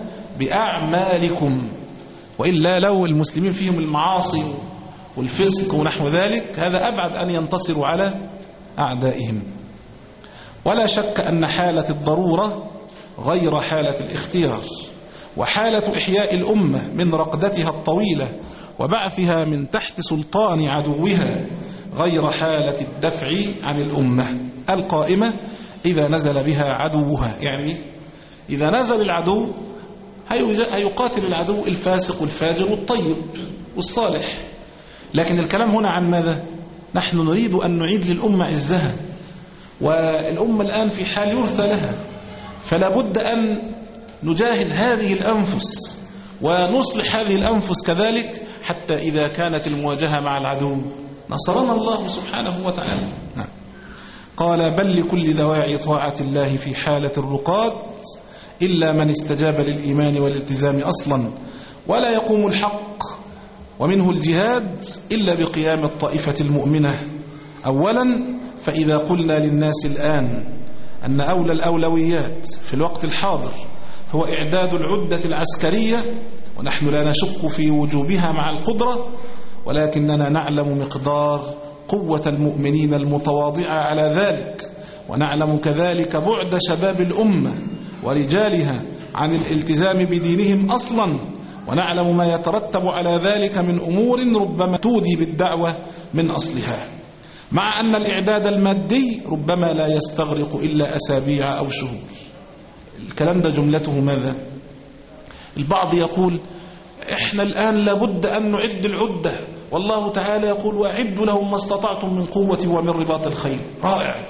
بأعمالكم، وإلا لو المسلمين فيهم المعاصي والفسق ونحو ذلك هذا أبعد أن ينتصروا على أعدائهم. ولا شك أن حالة الضرورة غير حالة الاختيار، وحالة إحياء الأمة من رقدتها الطويلة وبعثها من تحت سلطان عدوها غير حالة الدفع عن الأمة القائمة إذا نزل بها عدوها. يعني إذا نزل العدو هيقاتل العدو الفاسق والفاجر والطيب والصالح، لكن الكلام هنا عن ماذا؟ نحن نريد أن نعيد للأمة عزها، والأمة الآن في حال يرثى لها، فلا بد أن نجاهد هذه الأنفس ونصلح هذه الأنفس كذلك، حتى إذا كانت المواجهة مع العدو نصرنا الله سبحانه وتعالى. نعم. قال: بل لكل دواعي طاعة الله في حالة الرقاد إلا من استجاب للإيمان والالتزام أصلا، ولا يقوم الحق ومنه الجهاد إلا بقيام الطائفة المؤمنة أولا. فإذا قلنا للناس الآن أن أولى الأولويات في الوقت الحاضر هو إعداد العدة العسكرية، ونحن لا نشك في وجوبها مع القدرة، ولكننا نعلم مقدار قوة المؤمنين المتواضعة على ذلك، ونعلم كذلك بعد شباب الأمة ورجالها عن الالتزام بدينهم أصلا، ونعلم ما يترتب على ذلك من أمور ربما تودي بالدعوة من أصلها، مع أن الإعداد المادي ربما لا يستغرق إلا أسابيع أو شهور. الكلام ده جملته ماذا؟ البعض يقول: إحنا الآن لابد أن نعد العدة، والله تعالى يقول: وأعدوا لهم ما استطعتم من قوة ومن رباط الخيل. رائع،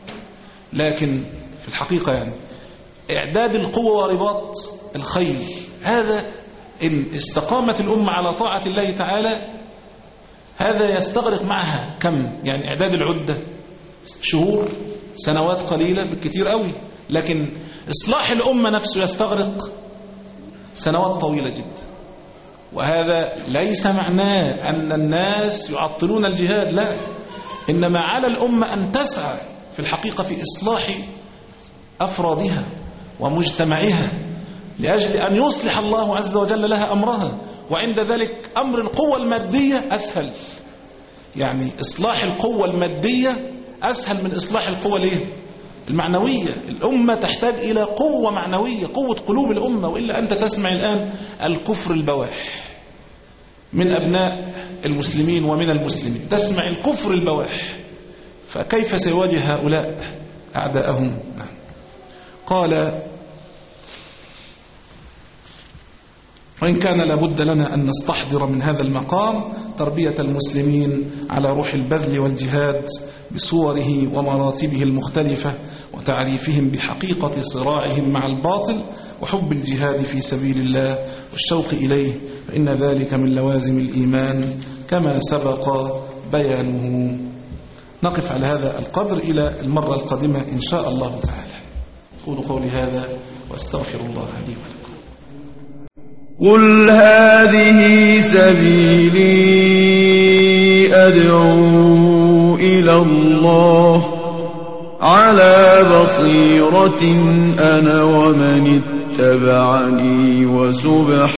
لكن في الحقيقة يعني إعداد القوة ورباط الخيل هذا إن استقامت الأمة على طاعة الله تعالى هذا يستغرق معها كم؟ يعني إعداد العدة شهور، سنوات قليلة بالكثير قوي، لكن إصلاح الأمة نفسه يستغرق سنوات طويلة جدا. وهذا ليس معناه أن الناس يعطلون الجهاد، لا، إنما على الأمة أن تسعى في الحقيقة في إصلاح أفرادها ومجتمعها لأجل أن يصلح الله عز وجل لها أمرها، وعند ذلك أمر القوة المادية أسهل. يعني إصلاح القوة المادية أسهل من إصلاح القوة ليه؟ المعنوية. الأمة تحتاج إلى قوة معنوية، قوة قلوب الأمة، وإلا أنت تسمع الآن الكفر البواح، من أبناء المسلمين ومن المسلمين، تسمع الكفر البواح، فكيف سيواجه هؤلاء أعداءهم؟ قال: وإن كان لابد لنا أن نستحضر من هذا المقام تربية المسلمين على روح البذل والجهاد بصوره ومراتبه المختلفة، وتعريفهم بحقيقة صراعهم مع الباطل، وحب الجهاد في سبيل الله والشوق إليه، فإن ذلك من لوازم الإيمان كما سبق بيانه. نقف على هذا القدر إلى المرة القادمة إن شاء الله تعالى. أقول قولي هذا وأستغفر الله لي ولكم. قل هذه سبيلي أدعو إلى الله على بصيرة أنا ومن اتبعني وسبحان